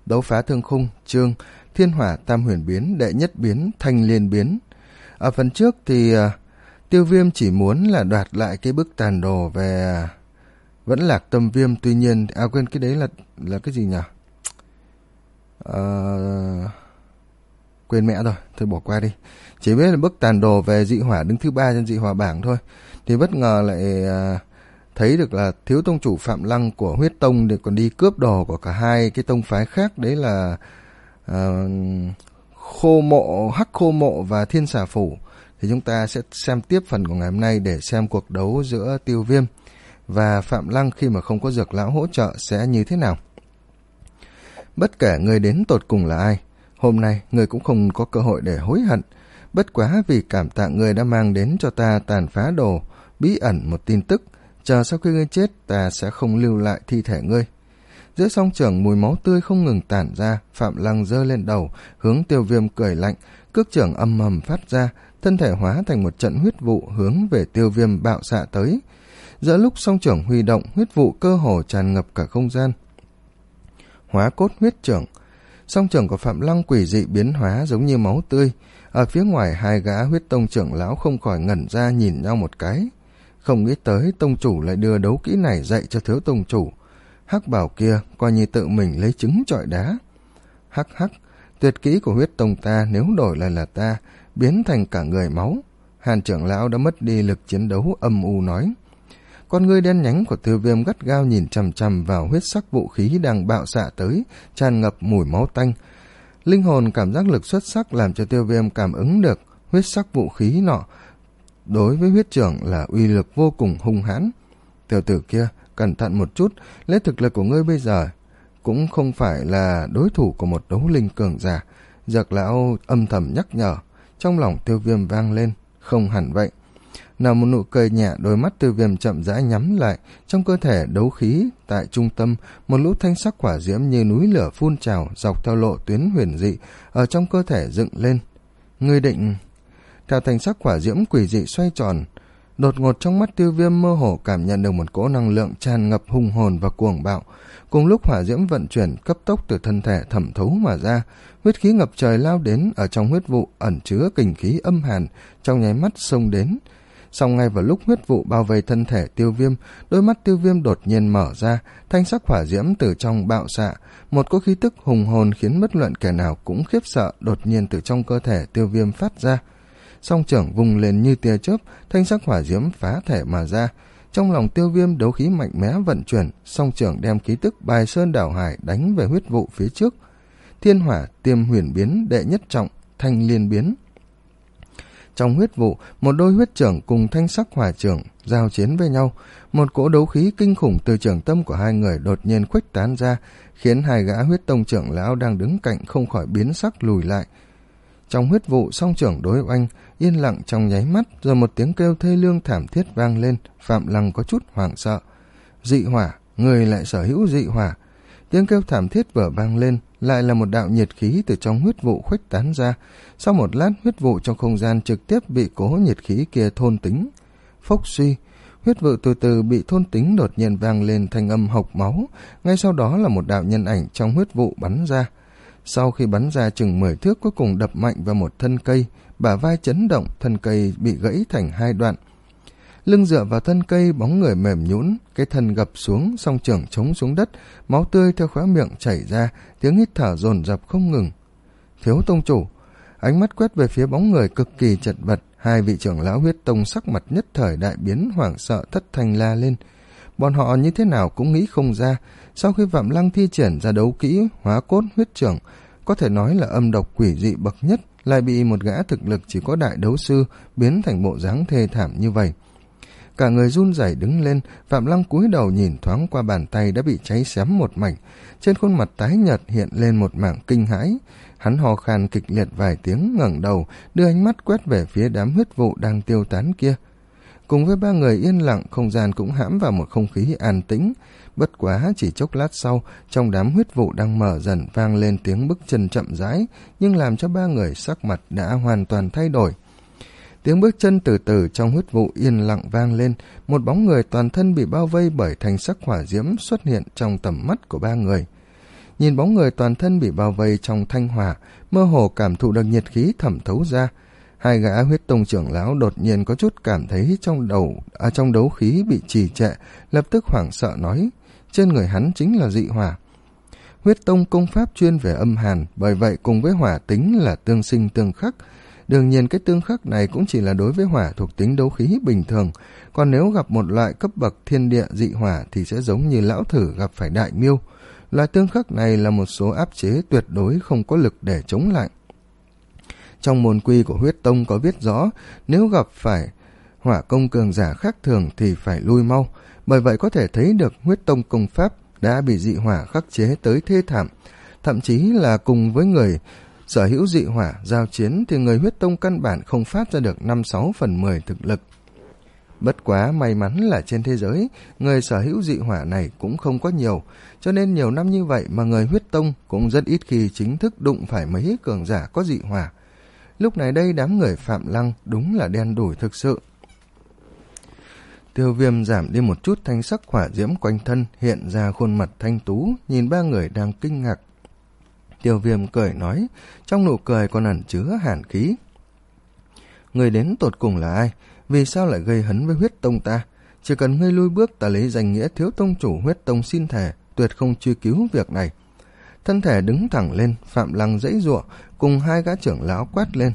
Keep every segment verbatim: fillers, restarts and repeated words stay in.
Đấu phá thương khung, chương Thiên hỏa tam huyền biến, đệ nhất biến, thanh liên biến. Ở phần trước thì uh, Tiêu Viêm chỉ muốn là đoạt lại cái bức tàn đồ về uh, Vẫn Lạc Tâm Viêm, tuy nhiên à quên cái đấy là là cái gì nhỉ? Uh, quên mẹ rồi, thôi bỏ qua đi. Chỉ biết là bức tàn đồ về dị hỏa đứng thứ ba trên dị hỏa bảng thôi. Thì bất ngờ lại uh, thấy được là thiếu tông chủ Phạm Lăng của huyết tông thì còn đi cướp đồ của cả hai cái tông phái khác, đấy là uh, khô mộ, hắc khô mộ và thiên xà phủ. Thì chúng ta sẽ xem tiếp phần của ngày hôm nay để xem cuộc đấu giữa Tiêu Viêm và Phạm Lăng khi mà không có Dược lão hỗ trợ sẽ như thế nào. Bất kể người đến tột cùng là ai, hôm nay người cũng không có cơ hội để hối hận. Bất quá vì cảm tạ người đã mang đến cho ta tàn phá đồ bí ẩn một tin tức, chờ sau khi ngươi chết ta sẽ không lưu lại thi thể ngươi. Giữa song trường mùi máu tươi không ngừng tản ra, Phạm Lăng giơ lên đầu, hướng Tiêu Viêm cười lạnh, cước trưởng âm ầm phát ra, thân thể hóa thành một trận huyết vụ hướng về Tiêu Viêm bạo xạ tới. Giữa lúc song trưởng huy động, huyết vụ cơ hồ tràn ngập cả không gian. Hóa cốt huyết trưởng, song trưởng của Phạm Lăng quỷ dị biến hóa giống như máu tươi. Ở phía ngoài, hai gã huyết tông trưởng lão không khỏi ngẩn ra nhìn nhau một cái. Không nghĩ tới tông chủ lại đưa đấu kỹ này dạy cho thiếu tông chủ. Hắc bảo kia coi như tự mình lấy trứng chọi đá. Hắc hắc, tuyệt kỹ của huyết tông ta nếu đổi lại là ta, biến thành cả người máu. Hàn trưởng lão đã mất đi lực chiến đấu, âm u nói. Con ngươi đen nhánh của Tiêu Viêm gắt gao nhìn chằm chằm vào huyết sắc vũ khí đang bạo xạ tới, tràn ngập mùi máu tanh. Linh hồn cảm giác lực xuất sắc làm cho Tiêu Viêm cảm ứng được huyết sắc vũ khí nọ đối với huyết trưởng là uy lực vô cùng hung hãn. Tiểu tử kia, cẩn thận một chút, lấy thực lực của ngươi bây giờ cũng không phải là đối thủ của một đấu linh cường giả. Dược lão âm thầm nhắc nhở. Trong lòng Tiêu Viêm vang lên, không hẳn vậy. Nở một nụ cười nhẹ, đôi mắt Tiêu Viêm chậm rãi nhắm lại. Trong cơ thể đấu khí tại trung tâm, một lũ thanh sắc hỏa diễm như núi lửa phun trào dọc theo lộ tuyến huyền dị ở trong cơ thể dựng lên. Ngươi định... Theo thanh sắc hỏa diễm quỷ dị xoay tròn, đột ngột trong mắt Tiêu Viêm mơ hồ cảm nhận được một cỗ năng lượng tràn ngập hùng hồn và cuồng bạo. Cùng lúc hỏa diễm vận chuyển cấp tốc từ thân thể thẩm thấu mà ra, huyết khí ngập trời lao đến, ở trong huyết vụ ẩn chứa kình khí âm hàn, trong nháy mắt xông đến. Song ngay vào lúc huyết vụ bao vây thân thể Tiêu Viêm, đôi mắt Tiêu Viêm đột nhiên mở ra, thanh sắc hỏa diễm từ trong bạo xạ, một cỗ khí tức hùng hồn khiến bất luận kẻ nào cũng khiếp sợ đột nhiên từ trong cơ thể Tiêu Viêm phát ra. Song trưởng vùng lên như tia chớp, thanh sắc hỏa diễm phá thể mà ra. Trong lòng Tiêu Viêm đấu khí mạnh mẽ vận chuyển, song trưởng đem khí tức bài sơn đảo hải đánh về huyết vụ phía trước. Thiên hỏa tiêm huyền biến, đệ nhất trọng, thanh liên biến. Trong huyết vụ, một đôi huyết trưởng cùng thanh sắc hỏa trưởng giao chiến với nhau. Một cỗ đấu khí kinh khủng từ trưởng tâm của hai người đột nhiên khuếch tán ra, khiến hai gã huyết tông trưởng lão đang đứng cạnh không khỏi biến sắc lùi lại. Trong huyết vụ, song trưởng đối oanh, yên lặng trong nháy mắt, rồi một tiếng kêu thê lương thảm thiết vang lên. Phạm Lăng có chút hoảng sợ. Dị hỏa, người lại sở hữu dị hỏa. Tiếng kêu thảm thiết vừa vang lên, lại là một đạo nhiệt khí từ trong huyết vụ khuếch tán ra. Sau một lát, huyết vụ trong không gian trực tiếp bị cố nhiệt khí kia thôn tính. Phốc suy, huyết vụ từ từ bị thôn tính, đột nhiên vang lên thanh âm hộc máu. Ngay sau đó là một đạo nhân ảnh trong huyết vụ bắn ra. Sau khi bắn ra chừng mười thước, cuối cùng đập mạnh vào một thân cây, bả vai chấn động, thân cây bị gãy thành hai đoạn. Lưng dựa vào thân cây, bóng người mềm nhũn, cái thân gập xuống, song trưởng chống xuống đất, máu tươi theo khóe miệng chảy ra, tiếng hít thở dồn dập không ngừng. Thiếu tông chủ, ánh mắt quét về phía bóng người cực kỳ chật vật, hai vị trưởng lão huyết tông sắc mặt nhất thời đại biến, hoảng sợ thất thanh la lên. Bọn họ như thế nào cũng nghĩ không ra, sau khi Phạm Lăng thi triển ra đấu kỹ hóa cốt huyết trưởng, có thể nói là âm độc quỷ dị bậc nhất, lại bị một gã thực lực chỉ có đại đấu sư biến thành bộ dáng thê thảm như vậy. Cả người run rẩy đứng lên, Phạm Lăng cúi đầu nhìn thoáng qua bàn tay đã bị cháy xém một mảnh, trên khuôn mặt tái nhợt hiện lên một mảng kinh hãi. Hắn hò khan kịch liệt vài tiếng, ngẩng đầu, đưa ánh mắt quét về phía đám huyết vụ đang tiêu tán kia. Cùng với ba người yên lặng, không gian cũng hãm vào một không khí an tĩnh. Bất quá chỉ chốc lát sau, trong đám huyết vụ đang mở dần vang lên tiếng bước chân chậm rãi, nhưng làm cho ba người sắc mặt đã hoàn toàn thay đổi. Tiếng bước chân từ từ trong huyết vụ yên lặng vang lên, một bóng người toàn thân bị bao vây bởi thanh sắc hỏa diễm xuất hiện trong tầm mắt của ba người. nhìn bóng người toàn thân bị bao vây trong thanh hỏa, mơ hồ cảm thụ được nhiệt khí thẩm thấu ra. Hai gã huyết tông trưởng lão đột nhiên có chút cảm thấy trong đầu à, trong đấu khí bị trì trệ, lập tức hoảng sợ nói, trên người hắn chính là dị hỏa. Huyết tông công pháp chuyên về âm hàn, bởi vậy cùng với hỏa tính là tương sinh tương khắc. Đương nhiên cái tương khắc này cũng chỉ là đối với hỏa thuộc tính đấu khí bình thường, còn nếu gặp một loại cấp bậc thiên địa dị hỏa thì sẽ giống như lão thử gặp phải đại miêu. Loại tương khắc này là một số áp chế tuyệt đối không có lực để chống lại. Trong môn quy của huyết tông có viết rõ, nếu gặp phải hỏa công cường giả khác thường thì phải lui mau, bởi vậy có thể thấy được huyết tông công pháp đã bị dị hỏa khắc chế tới thê thảm. Thậm chí là cùng với người sở hữu dị hỏa giao chiến thì người huyết tông căn bản không phát ra được năm sáu phần mười thực lực. Bất quá may mắn là trên thế giới, người sở hữu dị hỏa này cũng không có nhiều, cho nên nhiều năm như vậy mà người huyết tông cũng rất ít khi chính thức đụng phải mấy cường giả có dị hỏa. Lúc này đây đám người Phạm Lăng đúng là đen đủi thực sự. Tiêu Viêm giảm đi một chút thanh sắc hỏa diễm quanh thân, hiện ra khuôn mặt thanh tú, nhìn ba người đang kinh ngạc. Tiêu Viêm cười nói, trong nụ cười còn ẩn chứa hàn khí. Người đến tột cùng là ai? Vì sao lại gây hấn với huyết tông ta? Chỉ cần ngươi lui bước, ta lấy danh nghĩa thiếu tông chủ huyết tông xin thề, tuyệt không truy cứu việc này. Thân thể đứng thẳng lên, Phạm Lăng giãy giụa, cùng hai gã trưởng lão quát lên.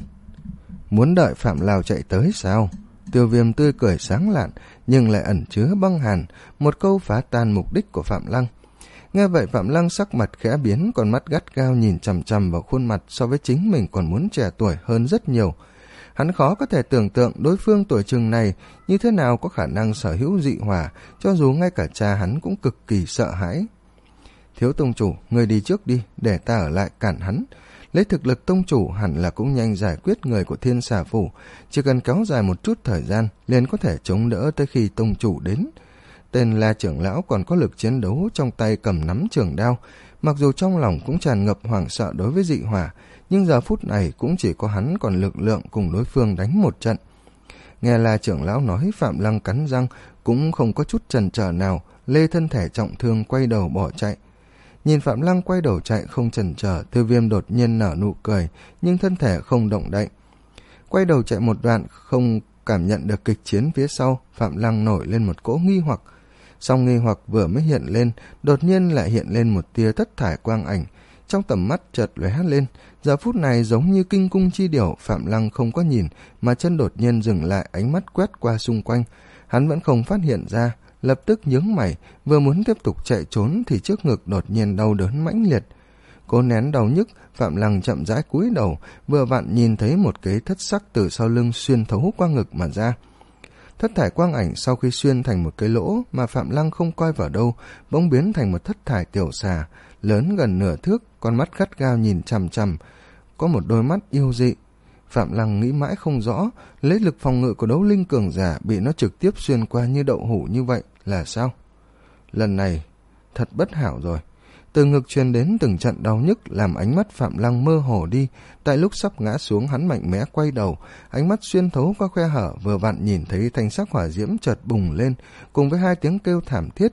Muốn đợi Phạm Lào chạy tới sao? Tiêu Viêm tươi cười sáng lạn, nhưng lại ẩn chứa băng hàn, một câu phá tan mục đích của Phạm Lăng. Nghe vậy Phạm Lăng sắc mặt khẽ biến, còn mắt gắt gao nhìn chằm chằm vào khuôn mặt so với chính mình còn muốn trẻ tuổi hơn rất nhiều. Hắn khó có thể tưởng tượng đối phương tuổi chừng này như thế nào có khả năng sở hữu dị hỏa, cho dù ngay cả cha hắn cũng cực kỳ sợ hãi. Thiếu tông chủ, người đi trước đi, để ta ở lại cản hắn. Lấy thực lực tông chủ hẳn là cũng nhanh giải quyết người của Thiên Xà Phủ, chỉ cần kéo dài một chút thời gian liền có thể chống đỡ tới khi tông chủ đến. Tên La trưởng lão còn có lực chiến đấu, trong tay cầm nắm trường đao, mặc dù trong lòng cũng tràn ngập hoảng sợ đối với dị hỏa, nhưng giờ phút này cũng chỉ có hắn còn lực lượng cùng đối phương đánh một trận. Nghe La trưởng lão nói, Phạm Lăng cắn răng, cũng không có chút chần chờ nào, lê thân thể trọng thương quay đầu bỏ chạy. Nhìn Phạm Lăng quay đầu chạy không chần chờ, Tiêu Viêm đột nhiên nở nụ cười, nhưng thân thể không động đậy. Quay đầu chạy một đoạn, không cảm nhận được kịch chiến phía sau, Phạm Lăng nổi lên một cỗ nghi hoặc. Song nghi hoặc vừa mới hiện lên, đột nhiên lại hiện lên một tia thất thải quang ảnh, trong tầm mắt chợt lóe lên. Giờ phút này giống như kinh cung chi điểu, Phạm Lăng không có nhìn, mà chân đột nhiên dừng lại, ánh mắt quét qua xung quanh. Hắn vẫn không phát hiện ra, lập tức nhướng mày, vừa muốn tiếp tục chạy trốn thì trước ngực đột nhiên đau đớn mãnh liệt. Cố nén đau nhức, Phạm Lăng chậm rãi cúi đầu, vừa vặn nhìn thấy một cái thất sắc từ sau lưng xuyên thấu qua ngực mà ra. Thất thải quang ảnh sau khi xuyên thành một cái lỗ mà Phạm Lăng không coi vào đâu, bỗng biến thành một thất thải tiểu xà, lớn gần nửa thước, con mắt gắt gao nhìn chằm chằm, có một đôi mắt yêu dị. Phạm Lăng nghĩ mãi không rõ, lấy lực phòng ngự của đấu linh cường giả bị nó trực tiếp xuyên qua như đậu hũ như vậy là sao? Lần này thật bất hảo rồi. Từ ngực truyền đến từng trận đau nhức làm ánh mắt Phạm Lăng mơ hồ đi. Tại lúc sắp ngã xuống, hắn mạnh mẽ quay đầu, ánh mắt xuyên thấu qua khe hở, vừa vặn nhìn thấy thanh sắc hỏa diễm chợt bùng lên, cùng với hai tiếng kêu thảm thiết.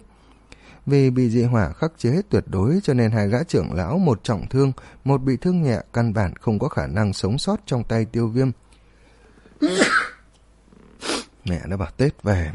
Vì bị dị hỏa khắc chế tuyệt đối cho nên hai gã trưởng lão, một trọng thương, một bị thương nhẹ, căn bản không có khả năng sống sót trong tay Tiêu Viêm. Mẹ nó bảo Tết về.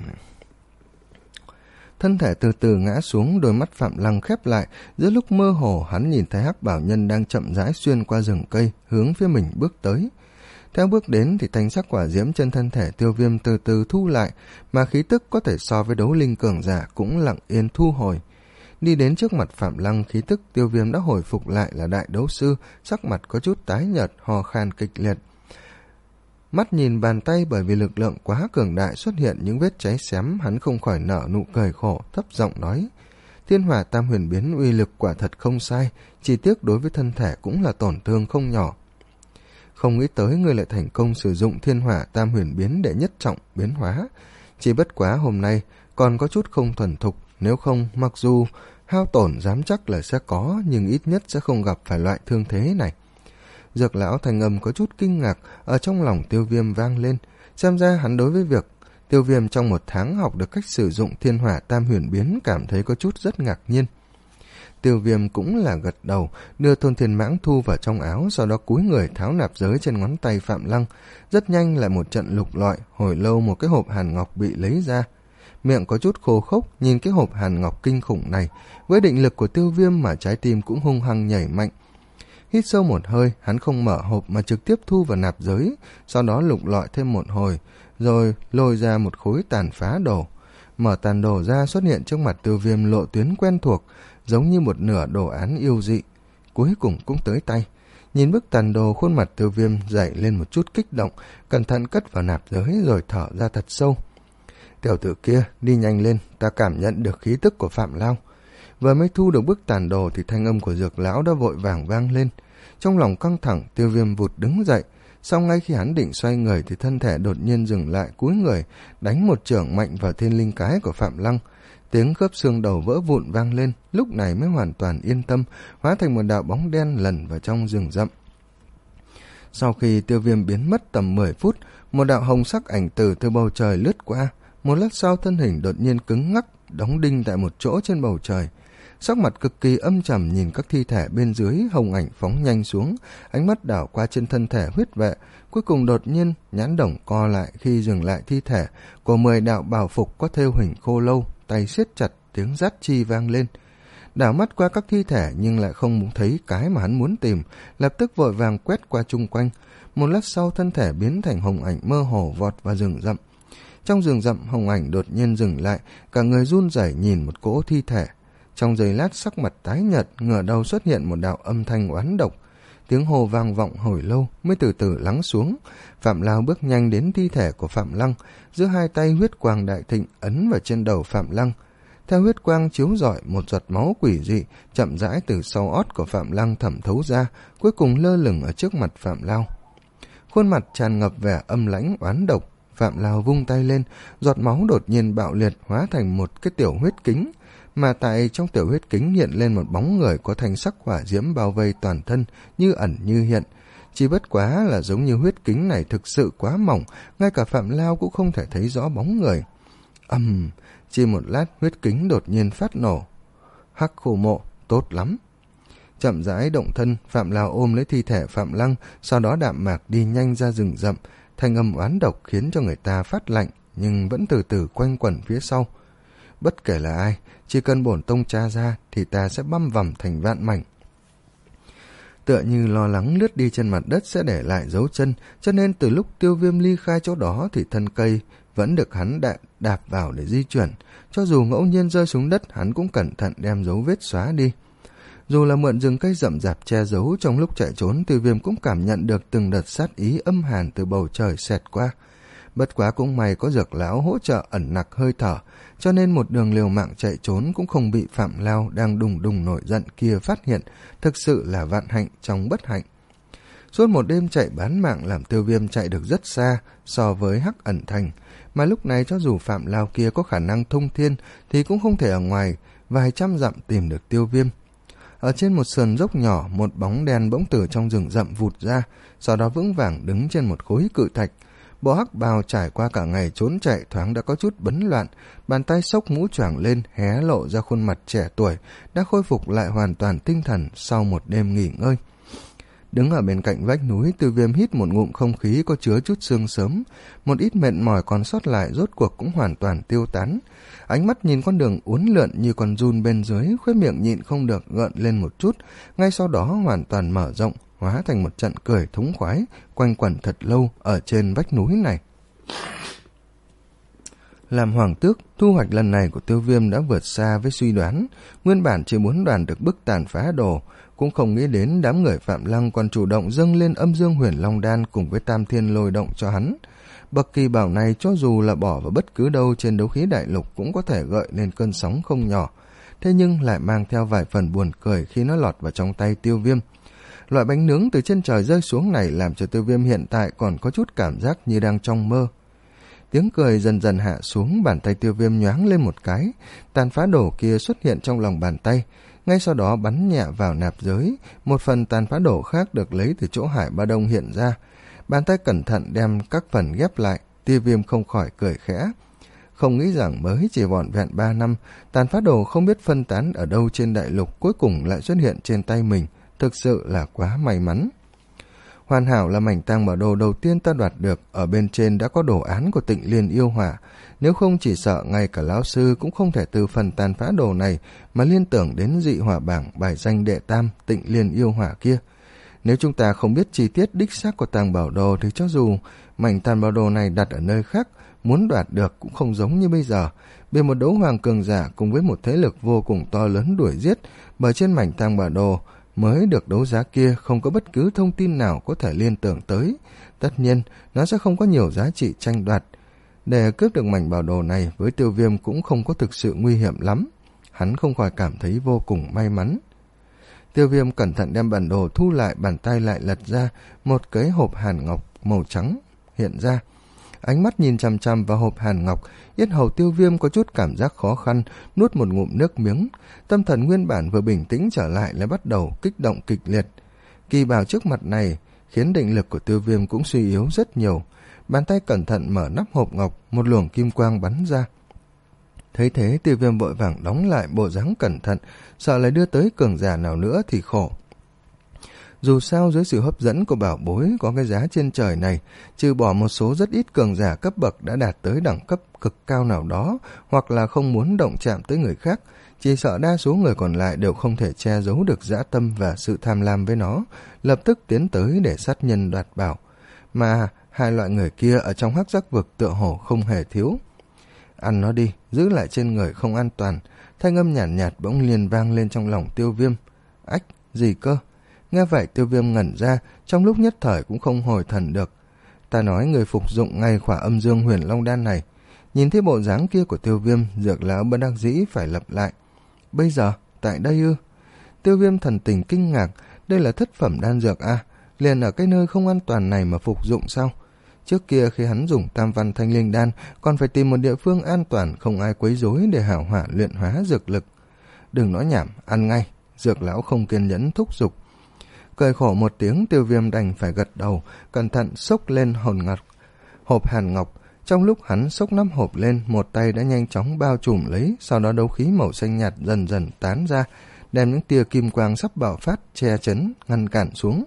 Thân thể từ từ ngã xuống, đôi mắt Phạm Lăng khép lại. Giữa lúc mơ hồ, hắn nhìn thấy Hắc Bảo Nhân đang chậm rãi xuyên qua rừng cây, hướng phía mình bước tới. Theo bước đến thì thanh sắc hỏa diễm trên thân thể Tiêu Viêm từ từ thu lại, mà khí tức có thể so với đấu linh cường giả cũng lặng yên thu hồi. Đi đến trước mặt Phạm Lăng, khí tức Tiêu Viêm đã hồi phục lại là đại đấu sư, sắc mặt có chút tái nhợt, ho khan kịch liệt. Mắt nhìn bàn tay bởi vì lực lượng quá cường đại xuất hiện những vết cháy xém, hắn không khỏi nở nụ cười khổ, thấp giọng nói: Thiên Hỏa Tam Huyền Biến uy lực quả thật không sai, chỉ tiếc đối với thân thể cũng là tổn thương không nhỏ. Không nghĩ tới ngươi lại thành công sử dụng Thiên Hỏa Tam Huyền Biến để nhất trọng biến hóa, chỉ bất quá hôm nay còn có chút không thuần thục, nếu không mặc dù hao tổn dám chắc là sẽ có, nhưng ít nhất sẽ không gặp phải loại thương thế này. Dược lão thành âm có chút kinh ngạc ở trong lòng Tiêu Viêm vang lên, xem ra hắn đối với việc Tiêu Viêm trong một tháng học được cách sử dụng Thiên Hỏa Tam Huyền Biến cảm thấy có chút rất ngạc nhiên. Tiêu Viêm cũng là gật đầu, đưa Thôn Thiên Mãng thu vào trong áo, sau đó cúi người tháo nạp giới trên ngón tay Phạm Lăng. Rất nhanh là một trận lục lọi, hồi lâu một cái hộp hàn ngọc bị lấy ra. Miệng có chút khô khốc, nhìn cái hộp hàn ngọc kinh khủng này, với định lực của Tiêu Viêm mà trái tim cũng hung hăng nhảy mạnh. Hít sâu một hơi, hắn không mở hộp mà trực tiếp thu vào nạp giới, sau đó lục lọi thêm một hồi, rồi lôi ra một khối tàn phá đồ. Mở tàn đồ ra, xuất hiện trước mặt Tiêu Viêm lộ tuyến quen thuộc, giống như một nửa đồ án yêu dị. Cuối cùng cũng tới tay. Nhìn bức tàn đồ, khuôn mặt Tiêu Viêm dậy lên một chút kích động, cẩn thận cất vào nạp giới rồi thở ra thật sâu. Tiểu tử kia, đi nhanh lên, ta cảm nhận được khí tức của Phạm Lao. Vừa mới thu được bức tàn đồ thì thanh âm của Dược lão đã vội vàng vang lên. Trong lòng căng thẳng, Tiêu Viêm vụt đứng dậy. Sau ngay khi hắn định xoay người thì thân thể đột nhiên dừng lại, cúi người, đánh một chưởng mạnh vào thiên linh cái của Phạm Lăng. Tiếng khớp xương đầu vỡ vụn vang lên, lúc này mới hoàn toàn yên tâm, hóa thành một đạo bóng đen lẩn vào trong rừng rậm. Sau khi Tiêu Viêm biến mất tầm mười phút, một đạo hồng sắc ảnh từ từ bầu trời lướt qua. Một lát sau thân hình đột nhiên cứng ngắc, đóng đinh tại một chỗ trên bầu trời. Sắc mặt cực kỳ âm trầm nhìn các thi thể bên dưới, hồng ảnh phóng nhanh xuống, ánh mắt đảo qua trên thân thể huyết vệ, cuối cùng đột nhiên nhãn đồng co lại khi dừng lại thi thể của mười đạo bào phục có thêu hình khô lâu, tay siết chặt, tiếng rát chi vang lên. Đảo mắt qua các thi thể nhưng lại không thấy cái mà hắn muốn tìm, lập tức vội vàng quét qua chung quanh. Một lát sau thân thể biến thành hồng ảnh mơ hồ vọt vào rừng rậm. Trong rừng rậm, hồng ảnh đột nhiên dừng lại, cả người run rẩy nhìn một cỗ thi thể. Trong giây lát sắc mặt tái nhợt, ngửa đầu xuất hiện một đạo âm thanh oán độc. Tiếng hô vang vọng hồi lâu mới từ từ lắng xuống. Phạm Lao bước nhanh đến thi thể của Phạm Lăng, giữa hai tay huyết quang đại thịnh ấn vào trên đầu Phạm Lăng. Theo huyết quang chiếu rọi, một giọt máu quỷ dị chậm rãi từ sau ót của Phạm Lăng thẩm thấu ra, cuối cùng lơ lửng ở trước mặt Phạm Lao. Khuôn mặt tràn ngập vẻ âm lãnh oán độc. Phạm Lao vung tay lên, giọt máu đột nhiên bạo liệt hóa thành một cái tiểu huyết kính, mà tại trong tiểu huyết kính hiện lên một bóng người có thanh sắc hỏa diễm bao vây toàn thân, như ẩn như hiện. Chỉ bất quá là giống như huyết kính này thực sự quá mỏng, ngay cả Phạm Lao cũng không thể thấy rõ bóng người. Ầm, um, chỉ một lát huyết kính đột nhiên phát nổ. Hắc Khổ Mộ, tốt lắm. Chậm rãi động thân, Phạm Lao ôm lấy thi thể Phạm Lăng, sau đó đạm mạc đi nhanh ra rừng rậm. Thanh âm oán độc khiến cho người ta phát lạnh, nhưng vẫn từ từ quanh quẩn phía sau. Bất kể là ai, chỉ cần bổn tông tra ra thì ta sẽ băm vằm thành vạn mảnh. Tựa như lo lắng lướt đi trên mặt đất sẽ để lại dấu chân, cho nên từ lúc Tiêu Viêm ly khai chỗ đó thì thân cây vẫn được hắn đạp, đạp vào để di chuyển. Cho dù ngẫu nhiên rơi xuống đất, hắn cũng cẩn thận đem dấu vết xóa đi. Dù là mượn rừng cây rậm rạp che giấu, trong lúc chạy trốn Tiêu Viêm cũng cảm nhận được từng đợt sát ý âm hàn từ bầu trời xẹt qua. Bất quá cũng may có Dược lão hỗ trợ ẩn nặc hơi thở, cho nên một đường liều mạng chạy trốn cũng không bị Phạm Lao đang đùng đùng nổi giận kia phát hiện, thực sự là vạn hạnh trong bất hạnh. Suốt một đêm chạy bán mạng làm Tiêu Viêm chạy được rất xa so với Hắc Ẩn Thành, mà lúc này cho dù Phạm Lao kia có khả năng thông thiên thì cũng không thể ở ngoài vài trăm dặm tìm được Tiêu Viêm. Ở trên một sườn dốc nhỏ, một bóng đen bỗng từ trong rừng rậm vụt ra, sau đó vững vàng đứng trên một khối cự thạch. Bộ hắc bào trải qua cả ngày trốn chạy thoáng đã có chút bấn loạn, bàn tay xốc mũ choàng lên hé lộ ra khuôn mặt trẻ tuổi, đã khôi phục lại hoàn toàn tinh thần sau một đêm nghỉ ngơi. Đứng ở bên cạnh vách núi, Tiêu Viêm hít một ngụm không khí có chứa chút sương sớm, một ít mệt mỏi còn sót lại rốt cuộc cũng hoàn toàn tiêu tán. Ánh mắt nhìn con đường uốn lượn như con giun bên dưới, khóe miệng nhịn không được gợn lên một chút, ngay sau đó hoàn toàn mở rộng, hóa thành một trận cười thống khoái, quanh quẩn thật lâu ở trên vách núi này. Làm hoàng tước, thu hoạch lần này của Tiêu Viêm đã vượt xa với suy đoán. Nguyên bản chỉ muốn đoàn được bức tàn phá đồ, cũng không nghĩ đến đám người Phạm Lăng còn chủ động dâng lên âm dương huyền long đan cùng với tam thiên lôi động cho hắn. Bậc kỳ bảo này cho dù là bỏ vào bất cứ đâu trên đấu khí đại lục cũng có thể gợi lên cơn sóng không nhỏ, thế nhưng lại mang theo vài phần buồn cười khi nó lọt vào trong tay Tiêu Viêm. Loại bánh nướng từ trên trời rơi xuống này làm cho Tiêu Viêm hiện tại còn có chút cảm giác như đang trong mơ. Tiếng cười dần dần hạ xuống, bàn tay Tiêu Viêm nhoáng lên một cái, tàn phá đồ kia xuất hiện trong lòng bàn tay, ngay sau đó bắn nhẹ vào nạp giới, một phần tàn phá đồ khác được lấy từ chỗ Hải Ba Đông hiện ra. Bàn tay cẩn thận đem các phần ghép lại, Tiêu Viêm không khỏi cười khẽ. Không nghĩ rằng mới chỉ vỏn vẹn ba năm, tàn phá đồ không biết phân tán ở đâu trên đại lục cuối cùng lại xuất hiện trên tay mình, thực sự là quá may mắn. Hoàn hảo là mảnh tang bảo đồ đầu tiên ta đoạt được, ở bên trên đã có đồ án của Tịnh Liên yêu hỏa, nếu không chỉ sợ ngay cả lão sư cũng không thể từ phần tàn phá đồ này mà liên tưởng đến dị hỏa bảng bài danh đệ tam Tịnh Liên yêu hỏa kia. Nếu chúng ta không biết chi tiết đích xác của tàng bảo đồ thì cho dù mảnh tàn bảo đồ này đặt ở nơi khác, muốn đoạt được cũng không giống như bây giờ, bị một đấu hoàng cường giả cùng với một thế lực vô cùng to lớn đuổi giết, bởi trên mảnh tàng bảo đồ mới được đấu giá kia không có bất cứ thông tin nào có thể liên tưởng tới. Tất nhiên, nó sẽ không có nhiều giá trị tranh đoạt. Để cướp được mảnh bảo đồ này với Tiêu Viêm cũng không có thực sự nguy hiểm lắm. Hắn không khỏi cảm thấy vô cùng may mắn. Tiêu Viêm cẩn thận đem bản đồ thu lại, bàn tay lại lật ra, một cái hộp hàn ngọc màu trắng hiện ra. Ánh mắt nhìn chằm chằm vào hộp hàn ngọc, yết hầu Tiêu Viêm có chút cảm giác khó khăn, nuốt một ngụm nước miếng. Tâm thần nguyên bản vừa bình tĩnh trở lại lại bắt đầu kích động kịch liệt. Kỳ bảo trước mặt này khiến định lực của Tiêu Viêm cũng suy yếu rất nhiều. Bàn tay cẩn thận mở nắp hộp ngọc, một luồng kim quang bắn ra. Thấy thế, Tiêu Viêm vội vàng đóng lại, bộ dáng cẩn thận, sợ lại đưa tới cường giả nào nữa thì khổ. Dù sao dưới sự hấp dẫn của bảo bối có cái giá trên trời này, trừ bỏ một số rất ít cường giả cấp bậc đã đạt tới đẳng cấp cực cao nào đó, hoặc là không muốn động chạm tới người khác, chỉ sợ đa số người còn lại đều không thể che giấu được dã tâm và sự tham lam với nó, lập tức tiến tới để sát nhân đoạt bảo. Mà hai loại người kia ở trong hắc giác vực tựa hồ không hề thiếu. Ăn nó đi, giữ lại trên người không an toàn. Thanh âm nhàn nhạt, nhạt bỗng liền vang lên trong lòng Tiêu Viêm. Ách, gì cơ? Nghe vậy Tiêu Viêm ngẩn ra, trong lúc nhất thời cũng không hồi thần được. Ta nói người phục dụng ngay khỏa âm dương huyền long đan này. Nhìn thấy bộ dáng kia của Tiêu Viêm, Dược lão bất đắc dĩ phải lặp lại. Bây giờ, tại đây ư? Tiêu Viêm thần tình kinh ngạc, đây là thất phẩm đan dược à? Liền ở cái nơi không an toàn này mà phục dụng sao? Trước kia khi hắn dùng tam văn thanh linh đan, còn phải tìm một địa phương an toàn không ai quấy rối để hảo hỏa luyện hóa dược lực. Đừng nói nhảm, ăn ngay. Dược lão không kiên nhẫn thúc giục. Cười khổ một tiếng, Tiêu Viêm đành phải gật đầu, cẩn thận xốc lên hồn ngọc, hộp hàn ngọc. Trong lúc hắn xốc nắp hộp lên, một tay đã nhanh chóng bao trùm lấy, sau đó đấu khí màu xanh nhạt dần dần tán ra, đem những tia kim quang sắp bạo phát che chắn ngăn cản xuống.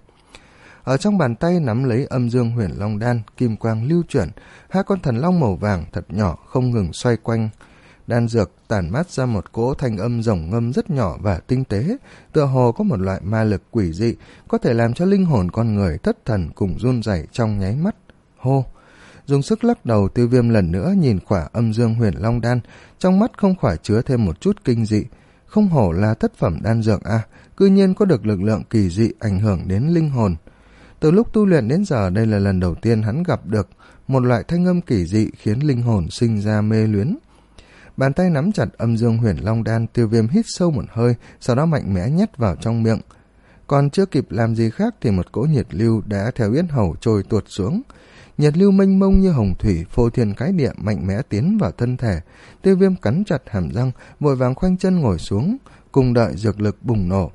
Ở trong bàn tay nắm lấy âm dương huyền long đan, kim quang lưu chuyển, hai con thần long màu vàng thật nhỏ không ngừng xoay quanh đan dược, tản mát ra một cỗ thanh âm rồng ngâm rất nhỏ và tinh tế, tựa hồ có một loại ma lực quỷ dị, có thể làm cho linh hồn con người thất thần cùng run rẩy trong nháy mắt. Hô! Dùng sức lắc đầu, Tiêu Viêm lần nữa nhìn khỏa âm dương huyền long đan, trong mắt không khỏi chứa thêm một chút kinh dị. Không hổ là thất phẩm đan dược à, cư nhiên có được lực lượng kỳ dị ảnh hưởng đến linh hồn. Từ lúc tu luyện đến giờ, đây là lần đầu tiên hắn gặp được một loại thanh âm kỳ dị khiến linh hồn sinh ra mê luyến. Bàn tay nắm chặt âm dương huyền long đan, Tiêu Viêm hít sâu một hơi, sau đó mạnh mẽ nhét vào trong miệng. Còn chưa kịp làm gì khác thì một cỗ nhiệt lưu đã theo yết hầu trôi tuột xuống. Nhiệt lưu mênh mông như hồng thủy, phô thiên cái địa mạnh mẽ tiến vào thân thể. Tiêu Viêm cắn chặt hàm răng, vội vàng khoanh chân ngồi xuống, cùng đợi dược lực bùng nổ.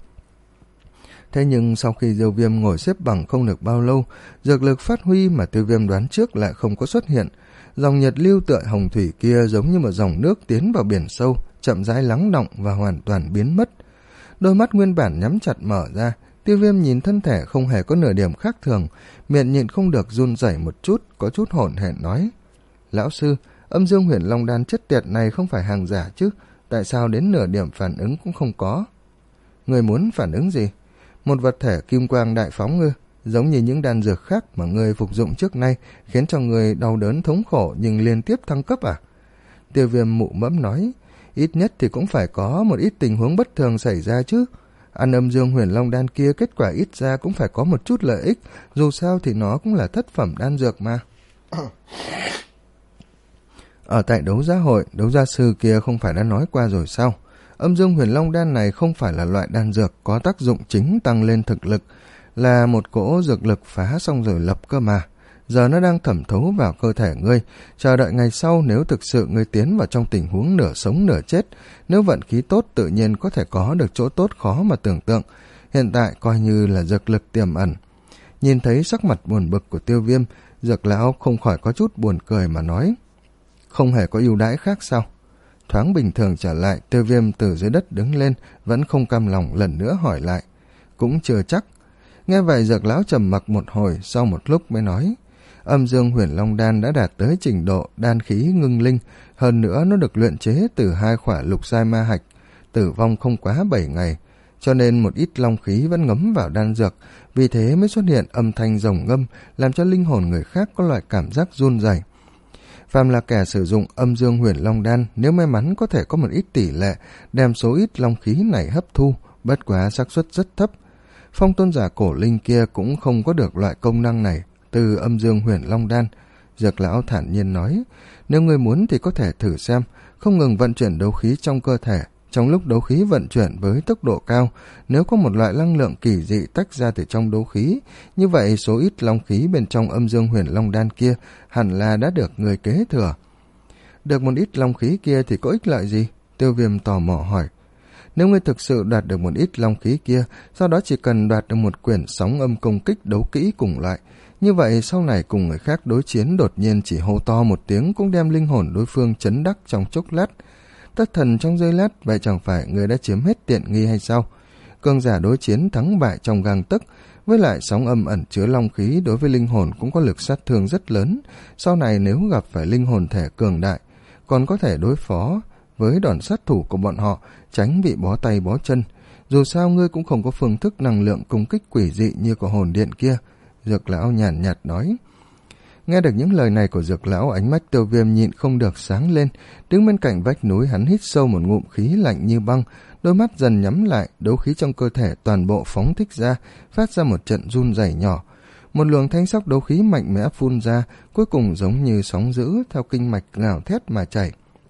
Thế nhưng sau khi Tiêu Viêm ngồi xếp bằng không được bao lâu, dược lực phát huy mà Tiêu Viêm đoán trước lại không có xuất hiện. Dòng nhiệt lưu tựa hồng thủy kia giống như một dòng nước tiến vào biển sâu, chậm rãi lắng động và hoàn toàn biến mất. Đôi mắt nguyên bản nhắm chặt mở ra, Tiêu Viêm nhìn thân thể không hề có nửa điểm khác thường, miệng nhịn không được run rẩy một chút, có chút hổn hển nói: Lão sư, âm dương huyền long đan chất tiệt này không phải hàng giả chứ, tại sao đến nửa điểm phản ứng cũng không có? Người muốn phản ứng gì? Một vật thể kim quang đại phóng ư? Giống như những đan dược khác mà người phục dụng trước nay, khiến cho người đau đớn thống khổ nhưng liên tiếp thăng cấp à? Tiêu Viêm mụ mẫm nói: Ít nhất thì cũng phải có một ít tình huống bất thường xảy ra chứ. Ăn âm dương huyền long đan kia kết quả ít ra cũng phải có một chút lợi ích, dù sao thì nó cũng là thất phẩm đan dược mà. Ở tại đấu giá hội, đấu giá sư kia không phải đã nói qua rồi sao? Âm dương huyền long đan này không phải là loại đan dược có tác dụng chính tăng lên thực lực, là một cỗ dược lực phá xong rồi lập cơ mà. Giờ nó đang thẩm thấu vào cơ thể ngươi, chờ đợi ngày sau nếu thực sự ngươi tiến vào trong tình huống nửa sống nửa chết, nếu vận khí tốt tự nhiên có thể có được chỗ tốt khó mà tưởng tượng. Hiện tại coi như là dược lực tiềm ẩn. Nhìn thấy sắc mặt buồn bực của Tiêu Viêm, Dược lão không khỏi có chút buồn cười mà nói: không hề có ưu đãi khác sao? Thoáng bình thường trở lại, Tiêu Viêm từ dưới đất đứng lên, vẫn không cam lòng lần nữa hỏi lại. Cũng chưa chắc. Nghe vậy Dược lão trầm mặc một hồi, sau một lúc mới nói. Âm dương huyền long đan đã đạt tới trình độ đan khí ngưng linh, hơn nữa nó được luyện chế từ hai khỏa lục giai ma hạch, tử vong không quá bảy ngày, cho nên một ít long khí vẫn ngấm vào đan dược, vì thế mới xuất hiện âm thanh rồng ngâm, làm cho linh hồn người khác có loại cảm giác run rẩy. Phàm là kẻ sử dụng âm dương huyền long đan, nếu may mắn có thể có một ít tỷ lệ đem số ít long khí này hấp thu, bất quá xác suất rất thấp. Phong tôn giả cổ linh kia cũng không có được loại công năng này từ âm dương huyền long đan. Dược lão thản nhiên nói, nếu ngươi muốn thì có thể thử xem, không ngừng vận chuyển đấu khí trong cơ thể. Trong lúc đấu khí vận chuyển với tốc độ cao, nếu có một loại năng lượng kỳ dị tách ra từ trong đấu khí, như vậy số ít long khí bên trong âm dương huyền long đan kia hẳn là đã được người kế thừa. Được một ít long khí kia thì có ích lợi gì? Tiêu Viêm tò mò hỏi. Nếu ngươi thực sự đoạt được một ít long khí kia, sau đó chỉ cần đoạt được một quyển sóng âm công kích đấu kỹ cùng loại, như vậy sau này cùng người khác đối chiến đột nhiên chỉ hô to một tiếng cũng đem linh hồn đối phương chấn đắc trong chốc lát. Tất thần trong giây lát, vậy chẳng phải người đã chiếm hết tiện nghi hay sao? Cường giả đối chiến thắng bại trong gang tấc, với lại sóng âm ẩn chứa long khí đối với linh hồn cũng có lực sát thương rất lớn. Sau này nếu gặp phải linh hồn thể cường đại, còn có thể đối phó với đòn sát thủ của bọn họ, tránh bị bó tay bó chân. Dù sao ngươi cũng không có phương thức năng lượng công kích quỷ dị như của hồn điện kia. Dược lão nhàn nhạt nói. Nghe được những lời này của Dược lão, ánh mắt Tiêu Viêm nhịn không được sáng lên. Đứng bên cạnh vách núi, hắn hít sâu một ngụm khí lạnh như băng, đôi mắt dần nhắm lại, đấu khí trong cơ thể toàn bộ phóng thích ra, phát ra một trận run rẩy nhỏ. Một luồng thanh sắc đấu khí mạnh mẽ phun ra, cuối cùng giống như sóng dữ theo kinh mạch gào thét mà chảy.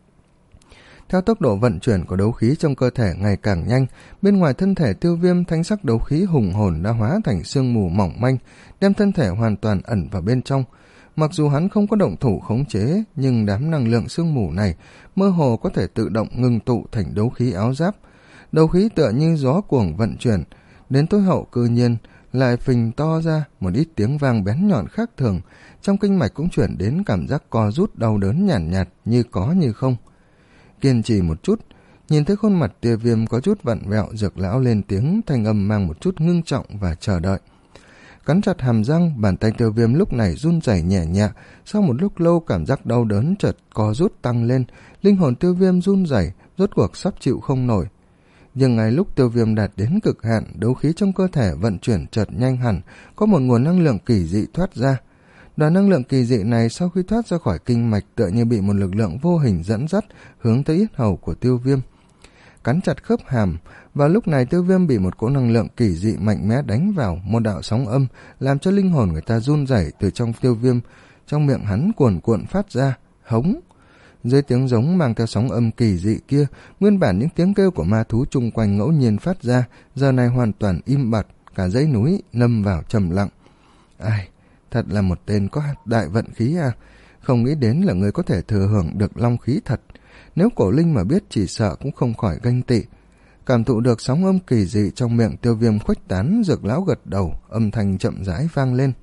Theo tốc độ vận chuyển của đấu khí trong cơ thể ngày càng nhanh, bên ngoài thân thể Tiêu Viêm, thanh sắc đấu khí hùng hồn đã hóa thành sương mù mỏng manh, đem thân thể hoàn toàn ẩn vào bên trong. Mặc dù hắn không có động thủ khống chế, nhưng đám năng lượng sương mù này mơ hồ có thể tự động ngưng tụ thành đấu khí áo giáp. Đấu khí tựa như gió cuồng vận chuyển, đến tối hậu cư nhiên lại phình to ra một ít tiếng vang bén nhọn khác thường, trong kinh mạch cũng chuyển đến cảm giác co rút đau đớn nhàn nhạt, nhạt như có như không. Kiên trì một chút, nhìn thấy khuôn mặt Tiêu Viêm có chút vặn vẹo, Dược lão lên tiếng, thanh âm mang một chút ngưng trọng và chờ đợi. Cắn chặt hàm răng, bàn tay Tiêu Viêm lúc này run rẩy nhẹ nhẹ, sau một lúc lâu cảm giác đau đớn chợt co rút tăng lên, linh hồn Tiêu Viêm run rẩy, rốt cuộc sắp chịu không nổi. Nhưng ngay lúc Tiêu Viêm đạt đến cực hạn, đấu khí trong cơ thể vận chuyển chợt nhanh hẳn, có một nguồn năng lượng kỳ dị thoát ra. Đoàn năng lượng kỳ dị này sau khi thoát ra khỏi kinh mạch tựa như bị một lực lượng vô hình dẫn dắt hướng tới yết hầu của Tiêu Viêm. Cắn chặt khớp hàm, vào lúc này Tiêu Viêm bị một cỗ năng lượng kỳ dị mạnh mẽ đánh vào, một đạo sóng âm làm cho linh hồn người ta run rẩy từ trong Tiêu Viêm, trong miệng hắn cuồn cuộn phát ra hống. Dưới tiếng giống mang theo sóng âm kỳ dị kia, nguyên bản những tiếng kêu của ma thú chung quanh ngẫu nhiên phát ra, giờ này hoàn toàn im bặt, cả dãy núi lâm vào trầm lặng. Ai, thật là một tên có đại vận khí à, không nghĩ đến là người có thể thừa hưởng được long khí thật. Nếu Cổ Linh mà biết chỉ sợ cũng không khỏi ganh tị. Cảm thụ được sóng âm kỳ dị trong miệng Tiêu Viêm khuếch tán, Dược lão gật đầu, âm thanh chậm rãi vang lên.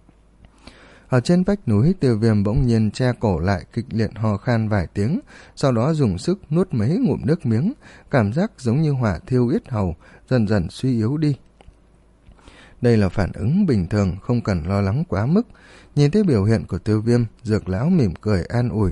Ở trên vách núi, Tiêu Viêm bỗng nhiên che cổ lại, kịch liệt ho khan vài tiếng, sau đó dùng sức nuốt mấy ngụm nước miếng, cảm giác giống như hỏa thiêu yết hầu, dần dần suy yếu đi. Đây là phản ứng bình thường, không cần lo lắng quá mức. Nhìn thấy biểu hiện của Tiêu Viêm, Dược lão mỉm cười an ủi.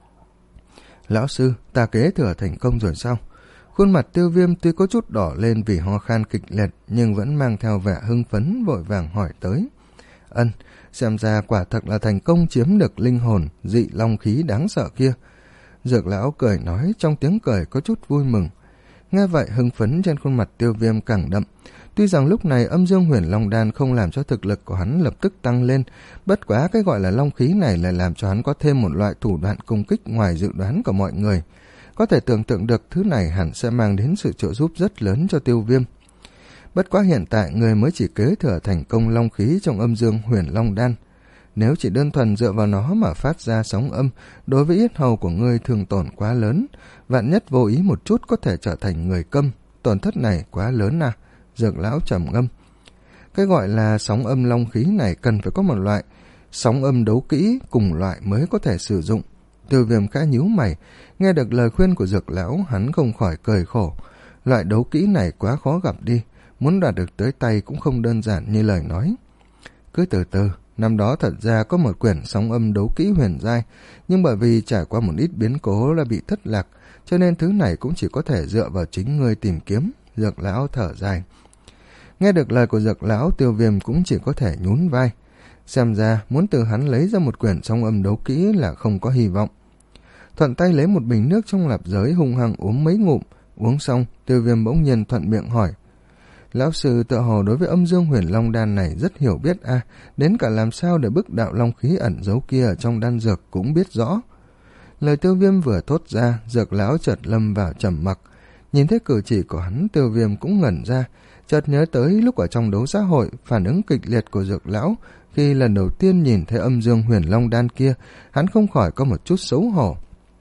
Lão sư, ta kế thừa thành công rồi sao? Khuôn mặt Tiêu Viêm tuy có chút đỏ lên vì ho khan kịch liệt, nhưng vẫn mang theo vẻ hưng phấn, vội vàng hỏi tới. Ân, xem ra quả thật là thành công chiếm được linh hồn dị long khí đáng sợ kia. Dược lão cười nói, trong tiếng cười có chút vui mừng. Nghe vậy hưng phấn trên khuôn mặt Tiêu Viêm càng đậm. Tuy rằng lúc này âm dương huyền long đan không làm cho thực lực của hắn lập tức tăng lên, bất quá cái gọi là long khí này lại làm cho hắn có thêm một loại thủ đoạn công kích ngoài dự đoán của mọi người. Có thể tưởng tượng được thứ này hẳn sẽ mang đến sự trợ giúp rất lớn cho Tiêu Viêm. Bất quá hiện tại người mới chỉ kế thừa thành công long khí trong âm dương huyền long đan. Nếu chỉ đơn thuần dựa vào nó mà phát ra sóng âm, đối với yết hầu của ngươi thương tổn quá lớn, vạn nhất vô ý một chút có thể trở thành người câm, tổn thất này quá lớn à. Dược lão trầm ngâm. Cái gọi là sóng âm long khí này cần phải có một loại sóng âm đấu kỹ cùng loại mới có thể sử dụng. Tiêu Viêm khá nhíu mày, nghe được lời khuyên của Dược lão, hắn không khỏi cười khổ. Loại đấu kỹ này quá khó gặp đi, muốn đoạt được tới tay cũng không đơn giản như lời nói. Cứ từ từ, năm đó thật ra có một quyển sóng âm đấu kỹ huyền giai, nhưng bởi vì trải qua một ít biến cố là bị thất lạc, cho nên thứ này cũng chỉ có thể dựa vào chính ngươi tìm kiếm. Dược lão thở dài. Nghe được lời của Dược lão, Tiêu Viêm cũng chỉ có thể nhún vai. Xem ra muốn từ hắn lấy ra một quyển sóng âm đấu kỹ là không có hy vọng. Thuận tay lấy một bình nước trong lạp giới hung hăng uống mấy ngụm. Uống xong, Tiêu Viêm bỗng nhiên thuận miệng hỏi. Lão sư tựa hồ đối với âm dương huyền long đan này rất hiểu biết a, à, đến cả làm sao để bức đạo long khí ẩn giấu kia ở trong đan dược cũng biết rõ. Lời Tiêu Viêm vừa thốt ra, Dược lão chợt lâm vào trầm mặc. Nhìn thấy cử chỉ của hắn, Tiêu Viêm cũng ngẩn ra, chợt nhớ tới lúc ở trong đấu xã hội, phản ứng kịch liệt của Dược lão khi lần đầu tiên nhìn thấy âm dương huyền long đan kia, hắn không khỏi có một chút xấu hổ.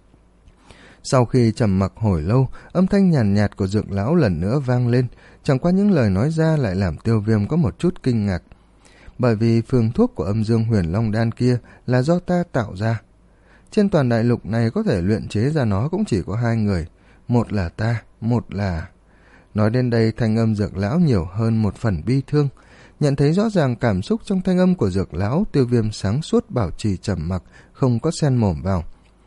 Sau khi trầm mặc hồi lâu, âm thanh nhàn nhạt, nhạt của Dược lão lần nữa vang lên, chẳng qua những lời nói ra lại làm Tiêu Viêm có một chút kinh ngạc. Bởi vì phương thuốc của âm dương huyền long đan kia là do ta tạo ra. Trên toàn đại lục này có thể luyện chế ra nó cũng chỉ có hai người, một là ta, một là... Nói đến đây, thanh âm Dược lão nhiều hơn một phần bi thương. Nhận thấy rõ ràng cảm xúc trong thanh âm của Dược lão, Tiêu Viêm sáng suốt bảo trì trầm mặc, không có xen mồm vào.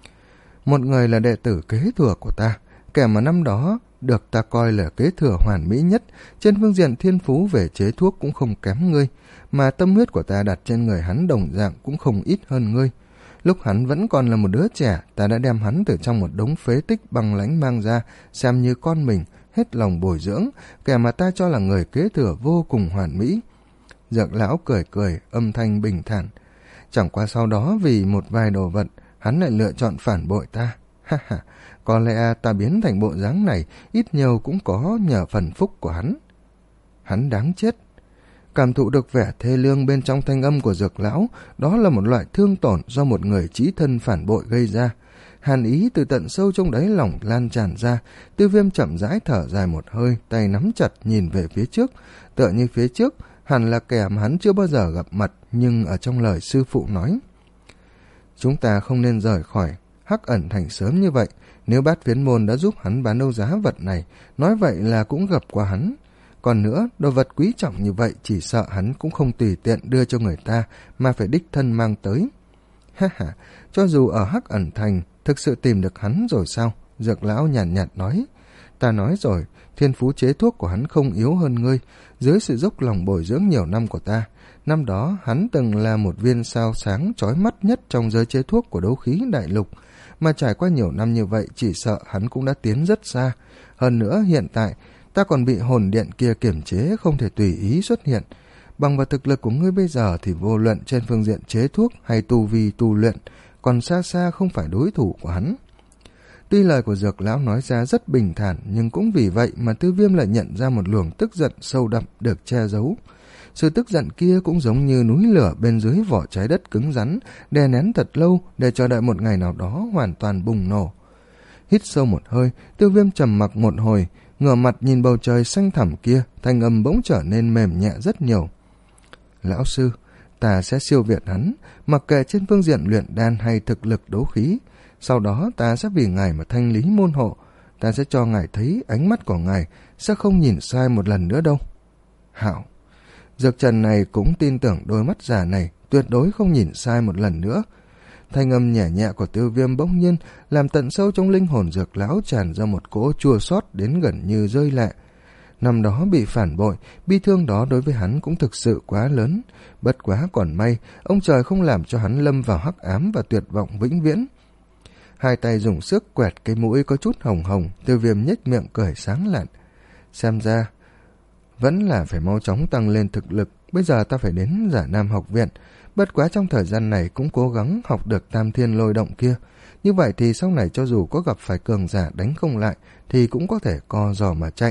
Một người là đệ tử kế thừa của ta, kẻ mà năm đó được ta coi là kế thừa hoàn mỹ nhất, trên phương diện thiên phú về chế thuốc cũng không kém ngươi, mà tâm huyết của ta đặt trên người hắn đồng dạng cũng không ít hơn ngươi. Lúc hắn vẫn còn là một đứa trẻ, ta đã đem hắn từ trong một đống phế tích băng lãnh mang ra, xem như con mình, hết lòng bồi dưỡng, kẻ mà ta cho là người kế thừa vô cùng hoàn mỹ. Dược lão cười cười, âm thanh bình thản. Chẳng qua sau đó vì một vài đồ vật, hắn lại lựa chọn phản bội ta. Ha ha, có lẽ ta biến thành bộ dáng này ít nhiều cũng có nhờ phần phúc của hắn. Hắn đáng chết. Cảm thụ được vẻ thê lương bên trong thanh âm của Dược lão, đó là một loại thương tổn do một người chí thân phản bội gây ra. Hàn ý từ tận sâu trong đáy lòng lan tràn ra, Tiêu Viêm chậm rãi thở dài một hơi, tay nắm chặt nhìn về phía trước, tựa như phía trước hẳn là kẻ mà hắn chưa bao giờ gặp mặt, nhưng ở trong lời sư phụ nói. Chúng ta không nên rời khỏi Hắc Ẩn Thành sớm như vậy, nếu Bát Phiến Môn đã giúp hắn bán đấu giá vật này, nói vậy là cũng gặp qua hắn. Còn nữa, đồ vật quý trọng như vậy chỉ sợ hắn cũng không tùy tiện đưa cho người ta, mà phải đích thân mang tới. Ha ha, cho dù ở Hắc Ẩn Thành thực sự tìm được hắn rồi sao? Dược lão nhàn nhạt, nhạt nói. Ta nói rồi, thiên phú chế thuốc của hắn không yếu hơn ngươi, dưới sự dốc lòng bồi dưỡng nhiều năm của ta. Năm đó, hắn từng là một viên sao sáng chói mắt nhất trong giới chế thuốc của đấu khí đại lục, mà trải qua nhiều năm như vậy chỉ sợ hắn cũng đã tiến rất xa. Hơn nữa, hiện tại, ta còn bị hồn điện kia kiểm chế không thể tùy ý xuất hiện. Bằng vào thực lực của ngươi bây giờ thì vô luận trên phương diện chế thuốc hay tu vi tu luyện, còn xa xa không phải đối thủ của hắn. Tuy lời của Dược lão nói ra rất bình thản, nhưng cũng vì vậy mà Tiêu Viêm lại nhận ra một luồng tức giận sâu đậm được che giấu. Sự tức giận kia cũng giống như núi lửa bên dưới vỏ trái đất cứng rắn, đè nén thật lâu để chờ đợi một ngày nào đó hoàn toàn bùng nổ. Hít sâu một hơi, Tiêu Viêm trầm mặc một hồi, ngửa mặt nhìn bầu trời xanh thẳm kia, thanh âm bỗng trở nên mềm nhẹ rất nhiều. Lão sư, ta sẽ siêu việt hắn, mặc kệ trên phương diện luyện đan hay thực lực đấu khí. Sau đó ta sẽ vì ngài mà thanh lý môn hộ, ta sẽ cho ngài thấy ánh mắt của ngài sẽ không nhìn sai một lần nữa đâu. Hảo. Dược Trần này cũng tin tưởng đôi mắt già này tuyệt đối không nhìn sai một lần nữa. Thanh âm nhẹ nhẹ của Tiêu Viêm bỗng nhiên làm tận sâu trong linh hồn Dược lão tràn ra một cỗ chua xót đến gần như rơi lệ. Năm đó bị phản bội, bi thương đó đối với hắn cũng thực sự quá lớn. Bất quá còn may, ông trời không làm cho hắn lâm vào hắc ám và tuyệt vọng vĩnh viễn. Hai tay dùng sức quẹt cái mũi có chút hồng hồng, Tiêu Viêm nhếch miệng cười sáng lạn. Xem ra, vẫn là phải mau chóng tăng lên thực lực, bây giờ ta phải đến Giả Nam học viện. Bất quá trong thời gian này cũng cố gắng học được Tam Thiên Lôi Động kia. Như vậy thì sau này cho dù có gặp phải cường giả đánh không lại, thì cũng có thể co giò mà chạy.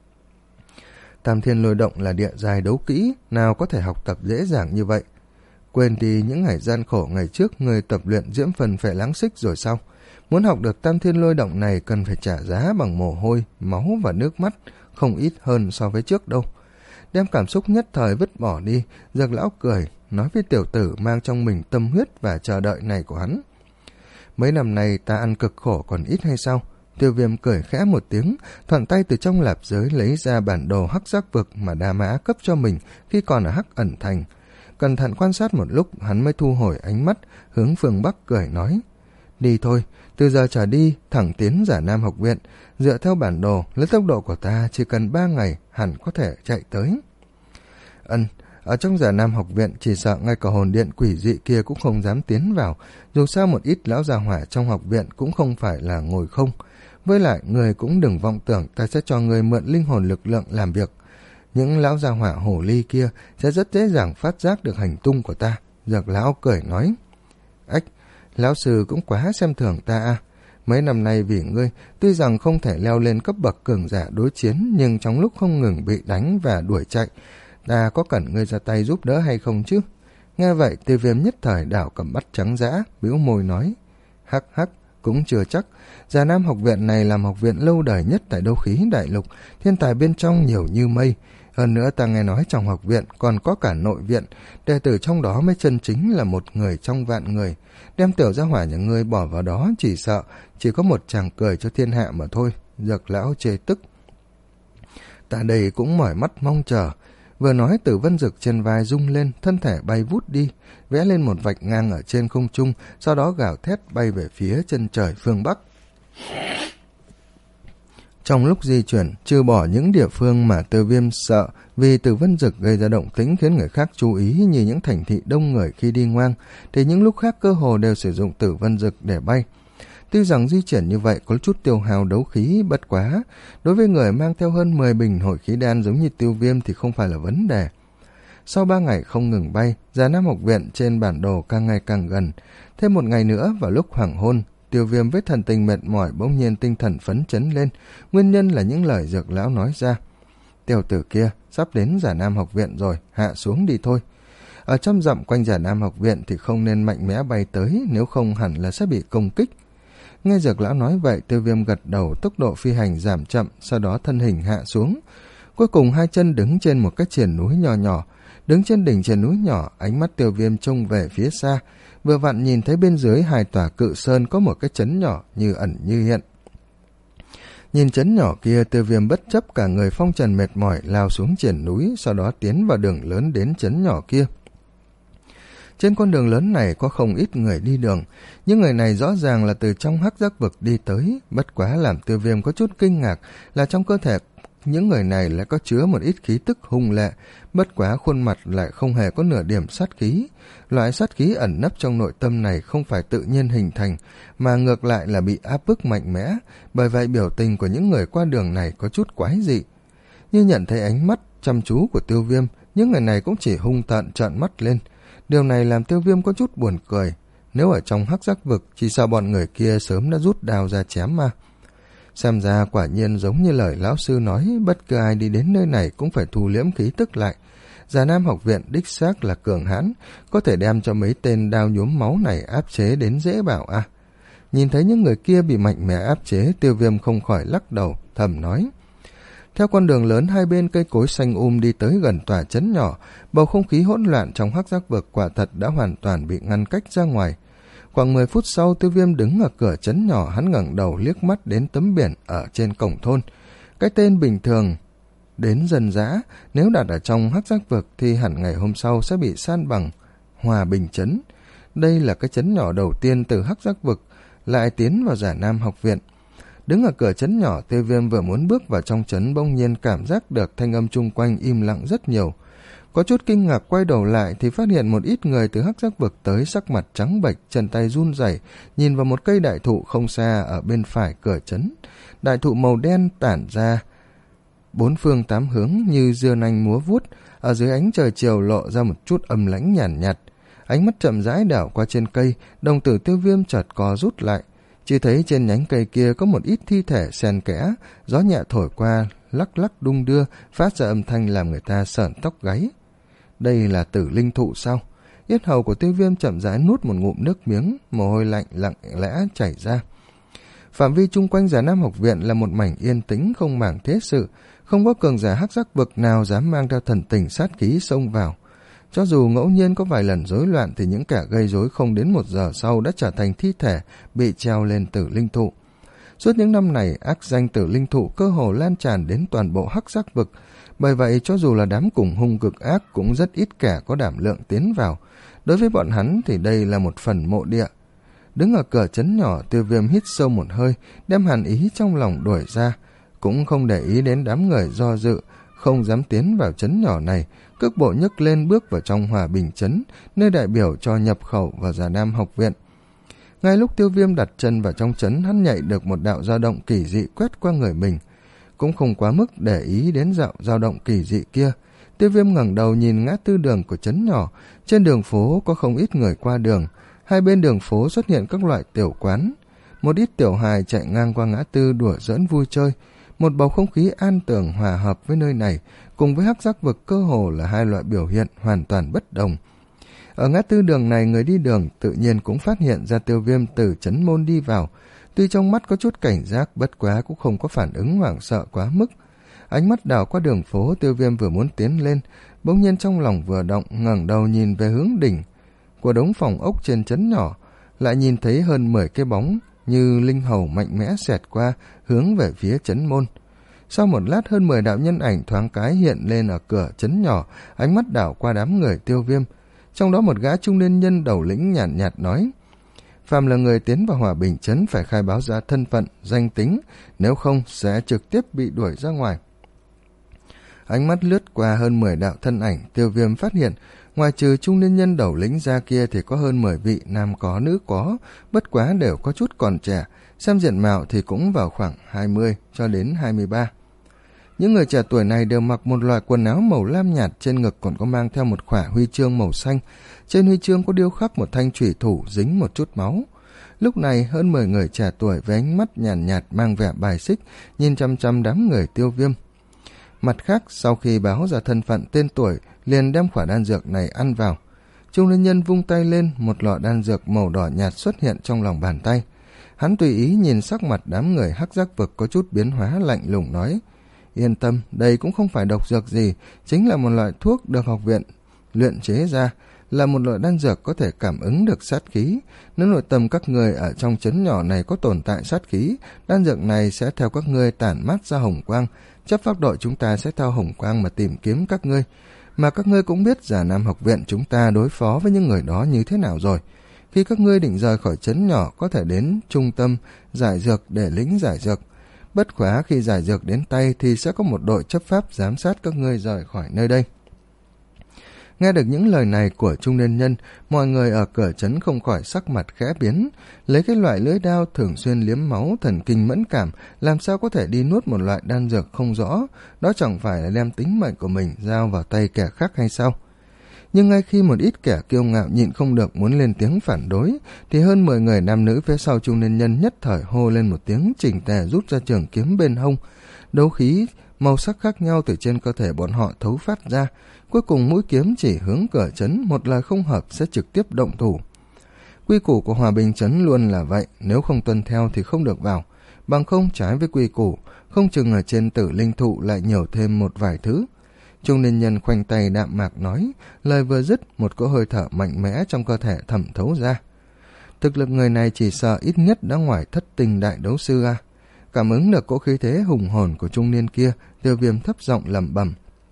Tam Thiên Lôi Động là địa giai đấu kỹ, nào có thể học tập dễ dàng như vậy. Quên đi những ngày gian khổ ngày trước người tập luyện diễm phần phải lãng xích rồi sao? Muốn học được Tam Thiên Lôi Động này cần phải trả giá bằng mồ hôi, máu và nước mắt, không ít hơn so với trước đâu. Đem cảm xúc nhất thời vứt bỏ đi, Dược lão cười, nói với tiểu tử mang trong mình tâm huyết và chờ đợi này của hắn. Mấy năm nay ta ăn cực khổ còn ít hay sao? Tiêu Viêm cười khẽ một tiếng, thuận tay từ trong lạp giới lấy ra bản đồ hắc giác vực mà Đa Mã cấp cho mình khi còn ở Hắc Ẩn Thành. Cẩn thận quan sát một lúc, hắn mới thu hồi ánh mắt, hướng phương Bắc cười nói: đi thôi, từ giờ trở đi thẳng tiến Giả Nam học viện, dựa theo bản đồ, lấy tốc độ của ta chỉ cần ba ngày hẳn có thể chạy tới. Ân, ở trong Giả Nam học viện chỉ sợ ngay cả hồn điện quỷ dị kia cũng không dám tiến vào, dù sao một ít lão già hỏa trong học viện cũng không phải là ngồi không. Với lại, người cũng đừng vọng tưởng ta sẽ cho người mượn linh hồn lực lượng làm việc. Những lão già hỏa hổ ly kia sẽ rất dễ dàng phát giác được hành tung của ta. Dược lão cười nói: ách, lão sư cũng quá xem thường ta à. Mấy năm nay vì ngươi, tuy rằng không thể leo lên cấp bậc cường giả đối chiến, nhưng trong lúc không ngừng bị đánh và đuổi chạy, ta có cần ngươi ra tay giúp đỡ hay không chứ? Nghe vậy, Tiêu Viêm nhất thời đảo cầm bắt trắng dã, bĩu môi nói: hắc hắc, cũng chưa chắc. Giả Nam học viện này làm học viện lâu đời nhất tại đấu khí đại lục, thiên tài bên trong nhiều như mây. Hơn nữa ta nghe nói trong học viện còn có cả nội viện, đệ tử trong đó mới chân chính là một người trong vạn người. Đem tiểu gia hỏa nhà ngươi bỏ vào đó chỉ sợ chỉ có một chàng cười cho thiên hạ mà thôi. Dược lão chê tức. Ta đây cũng mỏi mắt mong chờ. Vừa nói, Tử Vân Dực trên vai rung lên, thân thể bay vút đi, vẽ lên một vạch ngang ở trên không trung, sau đó gào thét bay về phía chân trời phương Bắc. Trong lúc di chuyển, trừ bỏ những địa phương mà Tiêu Viêm sợ vì Tử Vân Dực gây ra động tĩnh khiến người khác chú ý như những thành thị đông người khi đi ngoang, thì những lúc khác cơ hồ đều sử dụng Tử Vân Dực để bay. Tuy rằng di chuyển như vậy có chút tiêu hao đấu khí, bất quá đối với người mang theo hơn mười bình hồi khí đan giống như Tiêu Viêm thì không phải là vấn đề. Sau ba ngày không ngừng bay, Giả Nam học viện trên bản đồ càng ngày càng gần. Thêm một ngày nữa, vào lúc hoàng hôn, Tiêu Viêm với thần tình mệt mỏi bỗng nhiên tinh thần phấn chấn lên, nguyên nhân là những lời Dược lão nói ra. Tiểu tử kia sắp đến Giả Nam học viện rồi, hạ xuống đi thôi. Ở trăm dặm quanh Giả Nam học viện thì không nên mạnh mẽ bay tới, nếu không hẳn là sẽ bị công kích. Nghe Dược lão nói vậy, Tiêu Viêm gật đầu, tốc độ phi hành giảm chậm, sau đó thân hình hạ xuống. Cuối cùng hai chân đứng trên một cái triển núi nhỏ nhỏ. Đứng trên đỉnh triển núi nhỏ, ánh mắt Tiêu Viêm trông về phía xa, vừa vặn nhìn thấy bên dưới hai tòa cự sơn có một cái trấn nhỏ như ẩn như hiện. Nhìn trấn nhỏ kia, Tiêu Viêm bất chấp cả người phong trần mệt mỏi lao xuống triển núi, sau đó tiến vào đường lớn đến trấn nhỏ kia. Trên con đường lớn này có không ít người đi đường, những người này rõ ràng là từ trong hắc giác vực đi tới, bất quá làm Tiêu Viêm có chút kinh ngạc là trong cơ thể những người này lại có chứa một ít khí tức hung lệ, bất quá khuôn mặt lại không hề có nửa điểm sát khí. Loại sát khí ẩn nấp trong nội tâm này không phải tự nhiên hình thành, mà ngược lại là bị áp bức mạnh mẽ, bởi vậy biểu tình của những người qua đường này có chút quái dị. Như nhận thấy ánh mắt chăm chú của Tiêu Viêm, những người này cũng chỉ hung tợn trợn mắt lên. Điều này làm Tiêu Viêm có chút buồn cười, nếu ở trong hắc giác vực chỉ sao bọn người kia sớm đã rút đao ra chém mà. Xem ra quả nhiên giống như lời lão sư nói, bất cứ ai đi đến nơi này cũng phải thu liễm khí tức lại. Giả Nam học viện đích xác là cường hãn, có thể đem cho mấy tên đao nhuốm máu này áp chế đến dễ bảo à. Nhìn thấy những người kia bị mạnh mẽ áp chế, Tiêu Viêm không khỏi lắc đầu, thầm nói. Theo con đường lớn hai bên cây cối xanh um đi tới gần tòa trấn nhỏ, bầu không khí hỗn loạn trong hắc giác vực quả thật đã hoàn toàn bị ngăn cách ra ngoài. Khoảng mười phút sau, Tiêu Viêm đứng ở cửa trấn nhỏ, hắn ngẩng đầu liếc mắt đến tấm biển ở trên cổng thôn. Cái tên bình thường đến dân dã, nếu đặt ở trong hắc giác vực thì hẳn ngày hôm sau sẽ bị san bằng. Hòa Bình trấn. Đây là cái trấn nhỏ đầu tiên từ hắc giác vực lại tiến vào Giả Nam học viện. Đứng ở cửa trấn nhỏ, Tiêu Viêm vừa muốn bước vào trong trấn bỗng nhiên cảm giác được thanh âm chung quanh im lặng rất nhiều. Có chút kinh ngạc quay đầu lại thì phát hiện một ít người từ hắc giác vực tới, sắc mặt trắng bệch, chân tay run rẩy, nhìn vào một cây đại thụ không xa ở bên phải cửa trấn. Đại thụ màu đen tản ra bốn phương tám hướng như dưa nanh múa vuốt, ở dưới ánh trời chiều lộ ra một chút âm lãnh nhàn nhạt, nhạt. Ánh mắt chậm rãi đảo qua trên cây, đồng tử Tiêu Viêm chợt co rút lại. Chỉ thấy trên nhánh cây kia có một ít thi thể xen kẽ, gió nhẹ thổi qua, lắc lắc đung đưa, phát ra âm thanh làm người ta sởn tóc gáy. Đây là tử linh thụ sao? Yết hầu của Tiêu Viêm chậm rãi nuốt một ngụm nước miếng, mồ hôi lạnh lặng lẽ chảy ra. Phạm vi chung quanh Giả Nam học viện là một mảnh yên tĩnh không màng thế sự, không có cường giả hắc giác vực nào dám mang theo thần tình sát khí xông vào. Cho dù ngẫu nhiên có vài lần rối loạn thì những kẻ gây rối không đến một giờ sau đã trở thành thi thể bị treo lên tử linh thụ. Suốt những năm này, ác danh tử linh thụ cơ hồ lan tràn đến toàn bộ hắc giác vực. Bởi vậy, cho dù là đám cùng hung cực ác cũng rất ít kẻ có đảm lượng tiến vào. Đối với bọn hắn thì đây là một phần mộ địa. Đứng ở cửa trấn nhỏ, Tiêu Viêm hít sâu một hơi, đem hàn ý trong lòng đuổi ra. Cũng không để ý đến đám người do dự, không dám tiến vào trấn nhỏ này, cước bộ nhấc lên bước vào trong Hòa Bình trấn, nơi đại biểu cho nhập khẩu và Già Nam học viện. Ngay lúc Tiêu Viêm đặt chân vào trong trấn, hắn nhạy được một đạo dao động kỳ dị quét qua người mình. Cũng không quá mức để ý đến dạo dao động kỳ dị kia. Tiêu Viêm ngẩng đầu nhìn ngã tư đường của trấn nhỏ. Trên đường phố có không ít người qua đường. Hai bên đường phố xuất hiện các loại tiểu quán. Một ít tiểu hài chạy ngang qua ngã tư đùa giỡn vui chơi. Một bầu không khí an tường hòa hợp với nơi này, cùng với hắc giác vực cơ hồ là hai loại biểu hiện hoàn toàn bất đồng. Ở ngã tư đường này, người đi đường tự nhiên cũng phát hiện ra Tiêu Viêm từ trấn môn đi vào. Tuy trong mắt có chút cảnh giác, bất quá cũng không có phản ứng hoảng sợ quá mức. Ánh mắt đảo qua đường phố, Tiêu Viêm vừa muốn tiến lên, bỗng nhiên trong lòng vừa động, ngẩng đầu nhìn về hướng đỉnh của đống phòng ốc trên trấn nhỏ, lại nhìn thấy hơn mười cái bóng như linh hầu mạnh mẽ xẹt qua, hướng về phía trấn môn. Sau một lát, hơn mười đạo nhân ảnh thoáng cái hiện lên ở cửa trấn nhỏ, ánh mắt đảo qua đám người Tiêu Viêm. Trong đó một gã trung niên nhân đầu lĩnh nhàn nhạt, nhạt nói: phàm là người tiến vào Hòa Bình trấn phải khai báo ra thân phận, danh tính, nếu không sẽ trực tiếp bị đuổi ra ngoài. Ánh mắt lướt qua hơn mười đạo thân ảnh, Tiêu Viêm phát hiện ngoài trừ trung niên nhân đầu lĩnh ra kia thì có hơn mười vị, nam có nữ có, bất quá đều có chút còn trẻ, xem diện mạo thì cũng vào khoảng hai mươi cho đến hai mươi ba. Những người trẻ tuổi này đều mặc một loại quần áo màu lam nhạt, trên ngực còn có mang theo một khỏa huy chương màu xanh. Trên huy chương có điêu khắc một thanh chủy thủ dính một chút máu. Lúc này, hơn mười người trẻ tuổi với ánh mắt nhàn nhạt, nhạt mang vẻ bài xích, nhìn chăm chăm đám người Tiêu Viêm. Mặt khác, sau khi báo ra thân phận tên tuổi, liền đem khỏa đan dược này ăn vào. Trung niên nhân vung tay lên, một lọ đan dược màu đỏ nhạt xuất hiện trong lòng bàn tay. Hắn tùy ý nhìn sắc mặt đám người hắc giác vực có chút biến hóa, lạnh lùng nói: yên tâm, đây cũng không phải độc dược gì, chính là một loại thuốc được học viện luyện chế ra, là một loại đan dược có thể cảm ứng được sát khí. Nếu nội tâm các người ở trong trấn nhỏ này có tồn tại sát khí, đan dược này sẽ theo các ngươi tản mát ra hồng quang, chấp pháp đội chúng ta sẽ theo hồng quang mà tìm kiếm các ngươi. Mà các ngươi cũng biết Già Nam học viện chúng ta đối phó với những người đó như thế nào rồi. Khi các ngươi định rời khỏi trấn nhỏ, có thể đến trung tâm giải dược để lĩnh giải dược. Bất quá khi giải dược đến tay thì sẽ có một đội chấp pháp giám sát các ngươi rời khỏi nơi đây. Nghe được những lời này của trung niên nhân, mọi người ở cửa trấn không khỏi sắc mặt khẽ biến. Lấy cái loại lưỡi đao thường xuyên liếm máu, thần kinh mẫn cảm, làm sao có thể đi nuốt một loại đan dược không rõ, đó chẳng phải là đem tính mệnh của mình giao vào tay kẻ khác hay sao? Nhưng ngay khi một ít kẻ kiêu ngạo nhịn không được muốn lên tiếng phản đối, thì hơn mười người nam nữ phía sau trung niên nhân nhất thời hô lên một tiếng, chỉnh tề rút ra trường kiếm bên hông. Đấu khí màu sắc khác nhau từ trên cơ thể bọn họ thấu phát ra, cuối cùng mũi kiếm chỉ hướng cửa trấn, một lời không hợp sẽ trực tiếp động thủ. Quy củ của Hòa Bình trấn luôn là vậy, nếu không tuân theo thì không được vào, bằng không trái với quy củ, không chừng ở trên tử linh thụ lại nhiều thêm một vài thứ. Trung niên nhân khoanh tay đạm mạc nói, lời vừa dứt, một cỗ hơi thở mạnh mẽ trong cơ thể thẩm thấu ra. Thực lực người này chỉ sợ ít nhất đã ngoài thất tinh đại đấu sư a. Cảm ứng được cỗ khí thế hùng hồn của trung niên kia, Tiêu Viêm thấp giọng lẩm bẩm.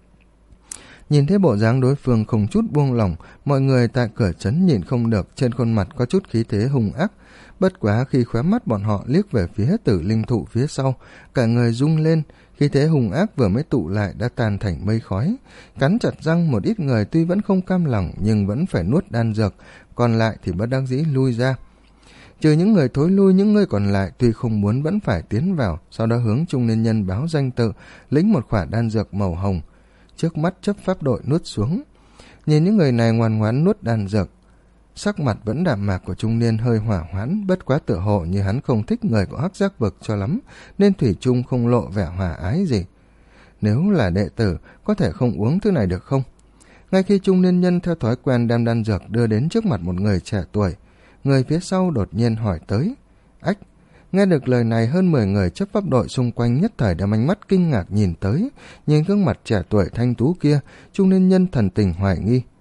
Nhìn thấy bộ dáng đối phương không chút buông lỏng, mọi người tại cửa trấn nhìn không được, trên khuôn mặt có chút khí thế hung ác. Bất quá khi khóe mắt bọn họ liếc về phía tử linh thụ phía sau, cả người rung lên, khí thế hung ác vừa mới tụ lại đã tan thành mây khói. Cắn chặt răng, một ít người tuy vẫn không cam lòng nhưng vẫn phải nuốt đan dược, còn lại thì bất đắc dĩ lui ra. Trừ những người thối lui, những người còn lại tuy không muốn vẫn phải tiến vào, sau đó hướng trung niên nhân báo danh tự, lĩnh một khỏa đan dược màu hồng. Trước mắt chấp pháp đội nuốt xuống. Nhìn những người này ngoan ngoãn nuốt đan dược, sắc mặt vẫn đạm mạc của trung niên hơi hỏa hoãn, bất quá tựa hồ như hắn không thích người của hắc giác vực cho lắm, nên thủy chung không lộ vẻ hòa ái gì. Nếu là đệ tử, có thể không uống thứ này được không? Ngay khi trung niên nhân theo thói quen đem đan dược đưa đến trước mặt một người trẻ tuổi, người phía sau đột nhiên hỏi tới. Ách! Nghe được lời này, hơn mười người chấp pháp đội xung quanh nhất thời đem ánh mắt kinh ngạc nhìn tới, nhìn gương mặt trẻ tuổi thanh tú kia, trung niên nhân thần tình hoài nghi.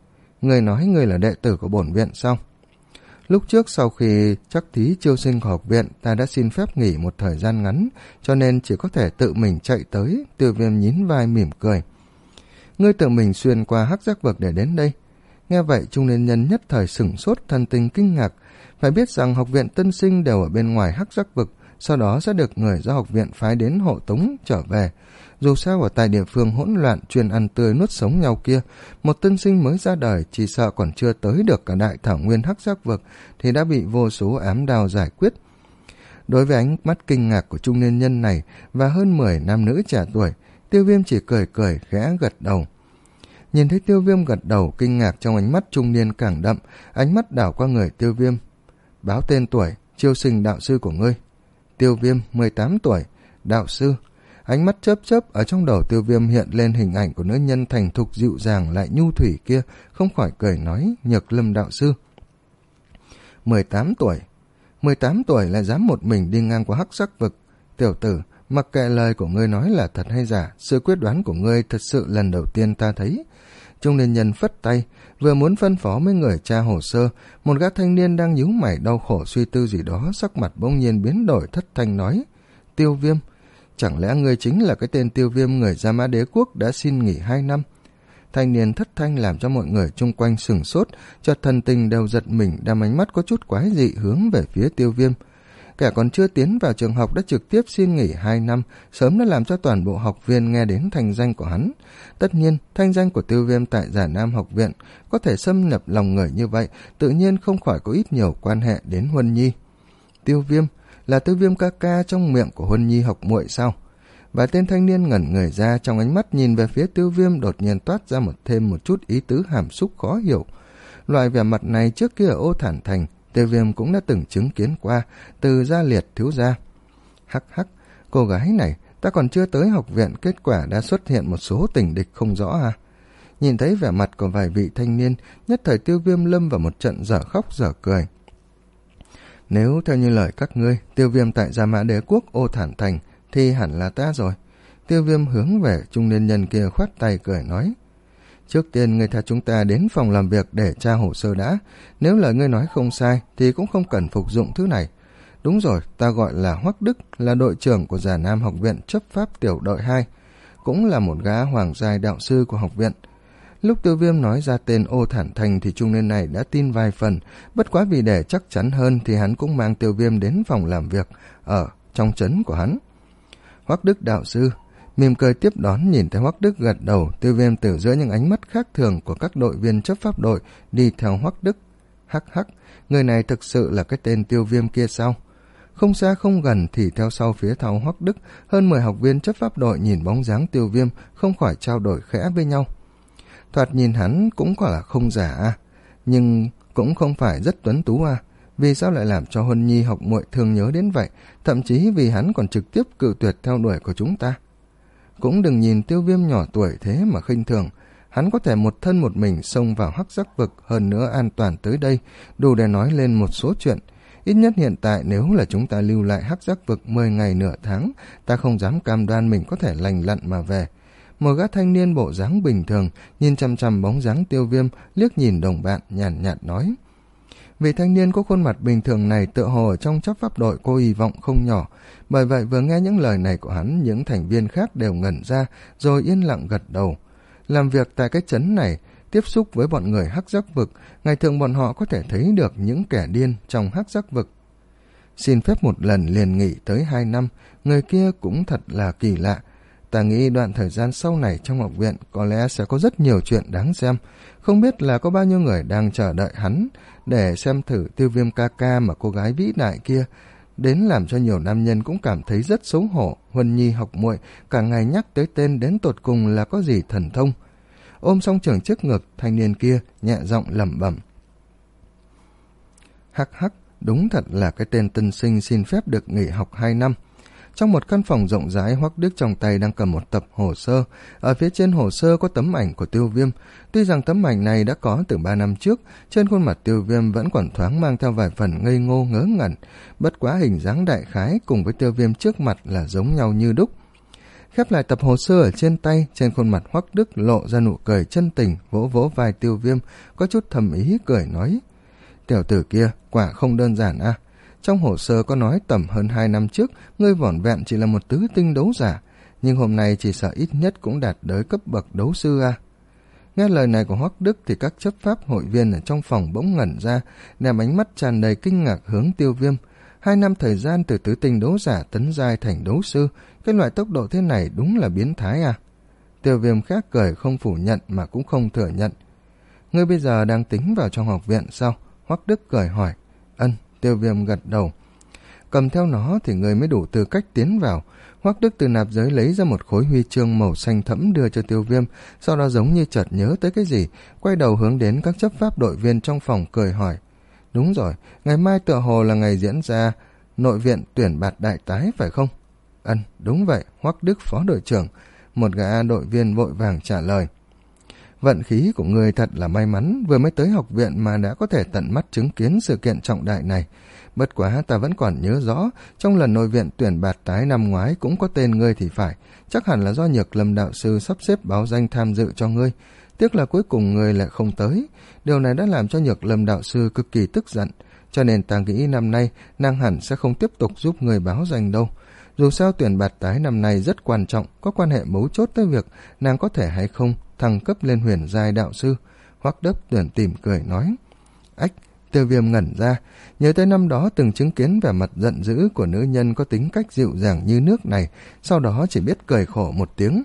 Người nói người là đệ tử của bổn viện sao? Lúc trước sau khi chắc thí chiêu sinh của học viện, ta đã xin phép nghỉ một thời gian ngắn, cho nên chỉ có thể tự mình chạy tới. Tiêu Viêm nhín vai mỉm cười. Ngươi tự mình xuyên qua hắc giác vực để đến đây. Nghe vậy trung niên nhân nhất thời sửng sốt, thần tình kinh ngạc. Phải biết rằng học viện tân sinh đều ở bên ngoài hắc giác vực, sau đó sẽ được người do học viện phái đến hộ tống trở về. Dù sao ở tại địa phương hỗn loạn chuyên ăn tươi nuốt sống nhau kia, một tân sinh mới ra đời chỉ sợ còn chưa tới được cả đại thảo nguyên hắc giác vực thì đã bị vô số ám đao giải quyết. Đối với ánh mắt kinh ngạc của trung niên nhân này và hơn mười nam nữ trẻ tuổi, Tiêu Viêm chỉ cười cười khẽ gật đầu. Nhìn thấy Tiêu Viêm gật đầu, kinh ngạc trong ánh mắt trung niên càng đậm, ánh mắt đảo qua người Tiêu Viêm. Báo tên tuổi, chiêu sinh đạo sư của ngươi. Tiêu Viêm, mười tám tuổi, đạo sư. Ánh mắt chớp chớp, ở trong đầu Tiêu Viêm hiện lên hình ảnh của nữ nhân thành thục dịu dàng lại nhu thủy kia, không khỏi cười nói, Nhược Lâm đạo sư. mười tám tuổi. mười tám tuổi lại dám một mình đi ngang qua hắc sắc vực. Tiểu tử, mặc kệ lời của ngươi nói là thật hay giả, sự quyết đoán của ngươi thật sự lần đầu tiên ta thấy. Trung niên nhân phất tay, vừa muốn phân phó mấy người tra hồ sơ, một gã thanh niên đang nhíu mày đau khổ suy tư gì đó, sắc mặt bỗng nhiên biến đổi, thất thanh nói, Tiêu Viêm, chẳng lẽ ngươi chính là cái tên Tiêu Viêm người Gia Mã Đế Quốc đã xin nghỉ hai năm? Thanh niên thất thanh làm cho mọi người chung quanh sửng sốt, chợt thần tình đều giật mình, đăm ánh mắt có chút quái dị hướng về phía Tiêu Viêm. Kẻ còn chưa tiến vào trường học đã trực tiếp xin nghỉ hai năm, sớm đã làm cho toàn bộ học viên nghe đến thanh danh của hắn. Tất nhiên, thanh danh của Tiêu Viêm tại Già Nam học viện có thể xâm nhập lòng người như vậy, tự nhiên không khỏi có ít nhiều quan hệ đến Huân Nhi. Tiêu Viêm là Tiêu Viêm ca ca trong miệng của Huân Nhi học muội sao? Và tên thanh niên ngẩn người ra, trong ánh mắt nhìn về phía Tiêu Viêm đột nhiên toát ra một thêm một chút ý tứ hàm xúc khó hiểu. Loại vẻ mặt này trước kia ở Ô Thản Thành, Tiêu Viêm cũng đã từng chứng kiến qua từ Gia Liệt thiếu gia. Hắc hắc, cô gái này ta còn chưa tới học viện, kết quả đã xuất hiện một số tình địch không rõ à? Nhìn thấy vẻ mặt của vài vị thanh niên, nhất thời Tiêu Viêm lâm vào một trận dở khóc dở cười. Nếu theo như lời các ngươi, Tiêu Viêm tại Gia Mã Đế Quốc Ô Thản Thành thì hẳn là ta rồi. Tiêu Viêm hướng về trung niên nhân kia khoát tay cười nói, trước tiên ngươi theo chúng ta đến phòng làm việc để tra hồ sơ đã. Nếu lời ngươi nói không sai thì cũng không cần phục dụng thứ này. Đúng rồi, ta gọi là Hoắc Đức, là đội trưởng của Già Nam học viện chấp pháp tiểu đội hai, cũng là một gã hoàng giai đạo sư của học viện. Lúc Tiêu Viêm nói ra tên Ô Thản Thành thì trung niên này đã tin vài phần, bất quá vì để chắc chắn hơn thì hắn cũng mang Tiêu Viêm đến phòng làm việc ở trong trấn của hắn. Hoắc Đức đạo sư mỉm cười tiếp đón, nhìn thấy Hoắc Đức gật đầu, Tiêu Viêm từ giữa những ánh mắt khác thường của các đội viên chấp pháp đội đi theo Hoắc Đức. Hắc hắc, người này thực sự là cái tên Tiêu Viêm kia sao? Không xa không gần thì theo sau phía sau Hoắc Đức, hơn mười học viên chấp pháp đội nhìn bóng dáng Tiêu Viêm không khỏi trao đổi khẽ với nhau. Thoạt nhìn hắn cũng quả là không giả à, nhưng cũng không phải rất tuấn tú à. Vì sao lại làm cho Huân Nhi học muội thương nhớ đến vậy, thậm chí vì hắn còn trực tiếp cự tuyệt theo đuổi của chúng ta. Cũng đừng nhìn Tiêu Viêm nhỏ tuổi thế mà khinh thường, hắn có thể một thân một mình xông vào hắc giác vực, hơn nữa an toàn tới đây, đủ để nói lên một số chuyện. Ít nhất hiện tại nếu là chúng ta lưu lại hắc giác vực mười ngày nửa tháng, ta không dám cam đoan mình có thể lành lặn mà về. Một gã thanh niên bộ dáng bình thường nhìn chăm chăm bóng dáng Tiêu Viêm, liếc nhìn đồng bạn nhàn nhạt, nhạt nói. Vị thanh niên có khuôn mặt bình thường này tựa hồ ở trong chấp pháp đội có hy vọng không nhỏ, bởi vậy vừa nghe những lời này của hắn, những thành viên khác đều ngẩn ra rồi yên lặng gật đầu. Làm việc tại cái trấn này, tiếp xúc với bọn người hắc giác vực, ngày thường bọn họ có thể thấy được những kẻ điên trong hắc giác vực. Xin phép một lần liền nghỉ tới hai năm, người kia cũng thật là kỳ lạ. Ta nghĩ đoạn thời gian sau này trong học viện có lẽ sẽ có rất nhiều chuyện đáng xem. Không biết là có bao nhiêu người đang chờ đợi hắn để xem thử Tiêu Viêm ca ca mà cô gái vĩ đại kia, đến làm cho nhiều nam nhân cũng cảm thấy rất xấu hổ. Huân Nhi học muội cả ngày nhắc tới tên đến tột cùng là có gì thần thông. Ôm song trường trước ngực, thanh niên kia nhẹ giọng lẩm bẩm. Hắc hắc, đúng thật là cái tên tân sinh xin phép được nghỉ học hai năm. Trong một căn phòng rộng rãi, Hoắc Đức trong tay đang cầm một tập hồ sơ. Ở phía trên hồ sơ có tấm ảnh của Tiêu Viêm. Tuy rằng tấm ảnh này đã có từ ba năm trước, trên khuôn mặt Tiêu Viêm vẫn còn thoáng mang theo vài phần ngây ngô ngớ ngẩn. Bất quá hình dáng đại khái cùng với Tiêu Viêm trước mặt là giống nhau như đúc. Khép lại tập hồ sơ ở trên tay, trên khuôn mặt Hoắc Đức lộ ra nụ cười chân tình, vỗ vỗ vai Tiêu Viêm, có chút thầm ý cười nói: tiểu tử kia quả không đơn giản à. Trong hồ sơ có nói tầm hơn hai năm trước ngươi vỏn vẹn chỉ là một tứ tinh đấu giả, nhưng hôm nay chỉ sợ ít nhất cũng đạt tới cấp bậc đấu sư à. Nghe lời này của Hoắc Đức thì các chấp pháp hội viên ở trong phòng bỗng ngẩn ra, ném ánh mắt tràn đầy kinh ngạc hướng Tiêu Viêm. Hai năm thời gian từ tứ tinh đấu giả tấn giai thành đấu sư, cái loại tốc độ thế này đúng là biến thái à. Tiêu Viêm khác cười, không phủ nhận mà cũng không thừa nhận. Ngươi bây giờ đang tính vào trong học viện sao? Hoắc Đức cười hỏi. Ân, Tiêu Viêm gật đầu. Cầm theo nó thì ngươi mới đủ tư cách tiến vào. Hoắc Đức từ nạp giới lấy ra một khối huy chương màu xanh thẫm đưa cho Tiêu Viêm, sau đó giống như chợt nhớ tới cái gì, quay đầu hướng đến các chấp pháp đội viên trong phòng cười hỏi. Đúng rồi, ngày mai tựa hồ là ngày diễn ra nội viện tuyển bạt đại tái phải không? Ân, đúng vậy, Hoắc Đức phó đội trưởng. Một gã đội viên vội vàng trả lời. Vận khí của người thật là may mắn, vừa mới tới học viện mà đã có thể tận mắt chứng kiến sự kiện trọng đại này. Bất quá ta vẫn còn nhớ rõ, trong lần nội viện tuyển bạt tái năm ngoái cũng có tên ngươi thì phải, chắc hẳn là do Nhược Lâm đạo sư sắp xếp báo danh tham dự cho ngươi. Tiếc là cuối cùng ngươi lại không tới. Điều này đã làm cho Nhược Lâm đạo sư cực kỳ tức giận, cho nên ta nghĩ năm nay nàng hẳn sẽ không tiếp tục giúp người báo danh đâu. Dù sao tuyển bạt tái năm nay rất quan trọng, có quan hệ mấu chốt tới việc nàng có thể hay không thăng cấp lên huyền giai đạo sư. Hoắc Đức tuyển tìm cười nói. Ách, Tiêu Viêm ngẩn ra, nhớ tới năm đó từng chứng kiến vẻ mặt giận dữ của nữ nhân có tính cách dịu dàng như nước này, sau đó chỉ biết cười khổ một tiếng.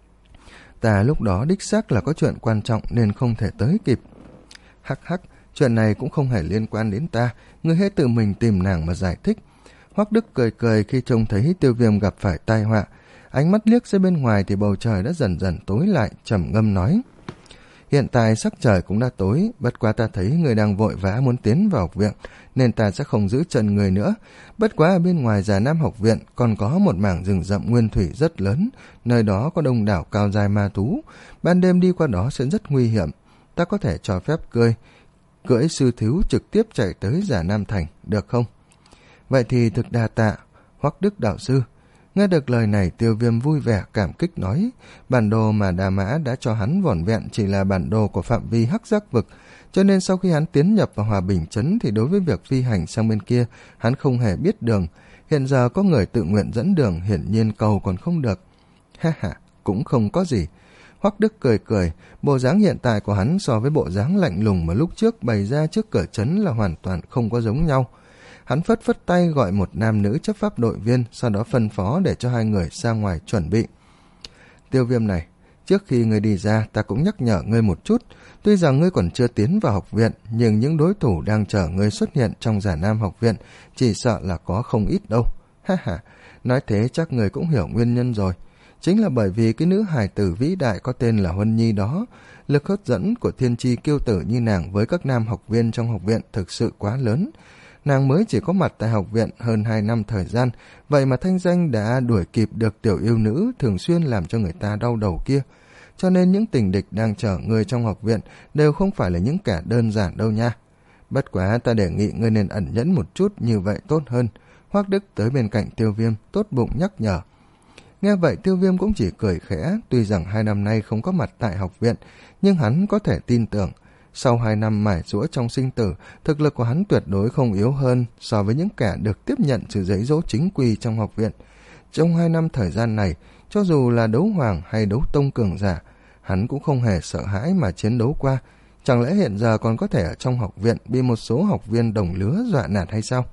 Ta lúc đó đích xác là có chuyện quan trọng nên không thể tới kịp. Hắc hắc, chuyện này cũng không hề liên quan đến ta, ngươi hãy tự mình tìm nàng mà giải thích. Hoắc Đức cười cười khi trông thấy Tiêu Viêm gặp phải tai họa. Ánh mắt liếc ra bên ngoài thì bầu trời đã dần dần tối lại, trầm ngâm nói. Hiện tại sắc trời cũng đã tối, bất quá ta thấy người đang vội vã muốn tiến vào học viện, nên ta sẽ không giữ chân người nữa. Bất quá ở bên ngoài Già Nam học viện còn có một mảng rừng rậm nguyên thủy rất lớn, nơi đó có đông đảo cao giai ma thú, ban đêm đi qua đó sẽ rất nguy hiểm. Ta có thể cho phép cười, cưỡi sư thiếu trực tiếp chạy tới Già Nam thành, được không? Vậy thì thực đa tạ, Hoắc Đức đạo sư. Nghe được lời này, Tiêu Viêm vui vẻ cảm kích nói, bản đồ mà Đà Mã đã cho hắn vỏn vẹn chỉ là bản đồ của phạm vi hắc giác vực, cho nên sau khi hắn tiến nhập vào Hòa Bình Trấn thì đối với việc phi hành sang bên kia, hắn không hề biết đường. Hiện giờ có người tự nguyện dẫn đường, hiển nhiên cầu còn không được. Ha ha, cũng không có gì. Hoắc Đức cười cười, bộ dáng hiện tại của hắn so với bộ dáng lạnh lùng mà lúc trước bày ra trước cửa trấn là hoàn toàn không có giống nhau. Hắn phất phất tay gọi một nam nữ chấp pháp đội viên, sau đó phân phó để cho hai người ra ngoài chuẩn bị. Tiêu Viêm này, trước khi ngươi đi ra ta cũng nhắc nhở ngươi một chút, tuy rằng ngươi còn chưa tiến vào học viện, nhưng những đối thủ đang chờ ngươi xuất hiện trong Già Nam học viện chỉ sợ là có không ít đâu. Ha ha, nói thế chắc ngươi cũng hiểu nguyên nhân rồi. Chính là bởi vì cái nữ hài tử vĩ đại có tên là Huân Nhi đó, lực hấp dẫn của thiên tri kiêu tử như nàng với các nam học viên trong học viện thực sự quá lớn. Nàng mới chỉ có mặt tại học viện hơn hai năm thời gian, vậy mà thanh danh đã đuổi kịp được tiểu yêu nữ thường xuyên làm cho người ta đau đầu kia. Cho nên những tình địch đang chờ người trong học viện đều không phải là những kẻ đơn giản đâu nha. Bất quá ta đề nghị ngươi nên ẩn nhẫn một chút, như vậy tốt hơn. Hoắc Đức tới bên cạnh Tiêu Viêm, tốt bụng nhắc nhở. Nghe vậy Tiêu Viêm cũng chỉ cười khẽ, tuy rằng hai năm nay không có mặt tại học viện, nhưng hắn có thể tin tưởng. Sau hai năm mải giũa trong sinh tử, thực lực của hắn tuyệt đối không yếu hơn so với những kẻ được tiếp nhận sự dạy dỗ chính quy trong học viện. Trong hai năm thời gian này, cho dù là đấu hoàng hay đấu tông cường giả, hắn cũng không hề sợ hãi mà chiến đấu qua. Chẳng lẽ hiện giờ còn có thể ở trong học viện bị một số học viên đồng lứa dọa nạt hay sao?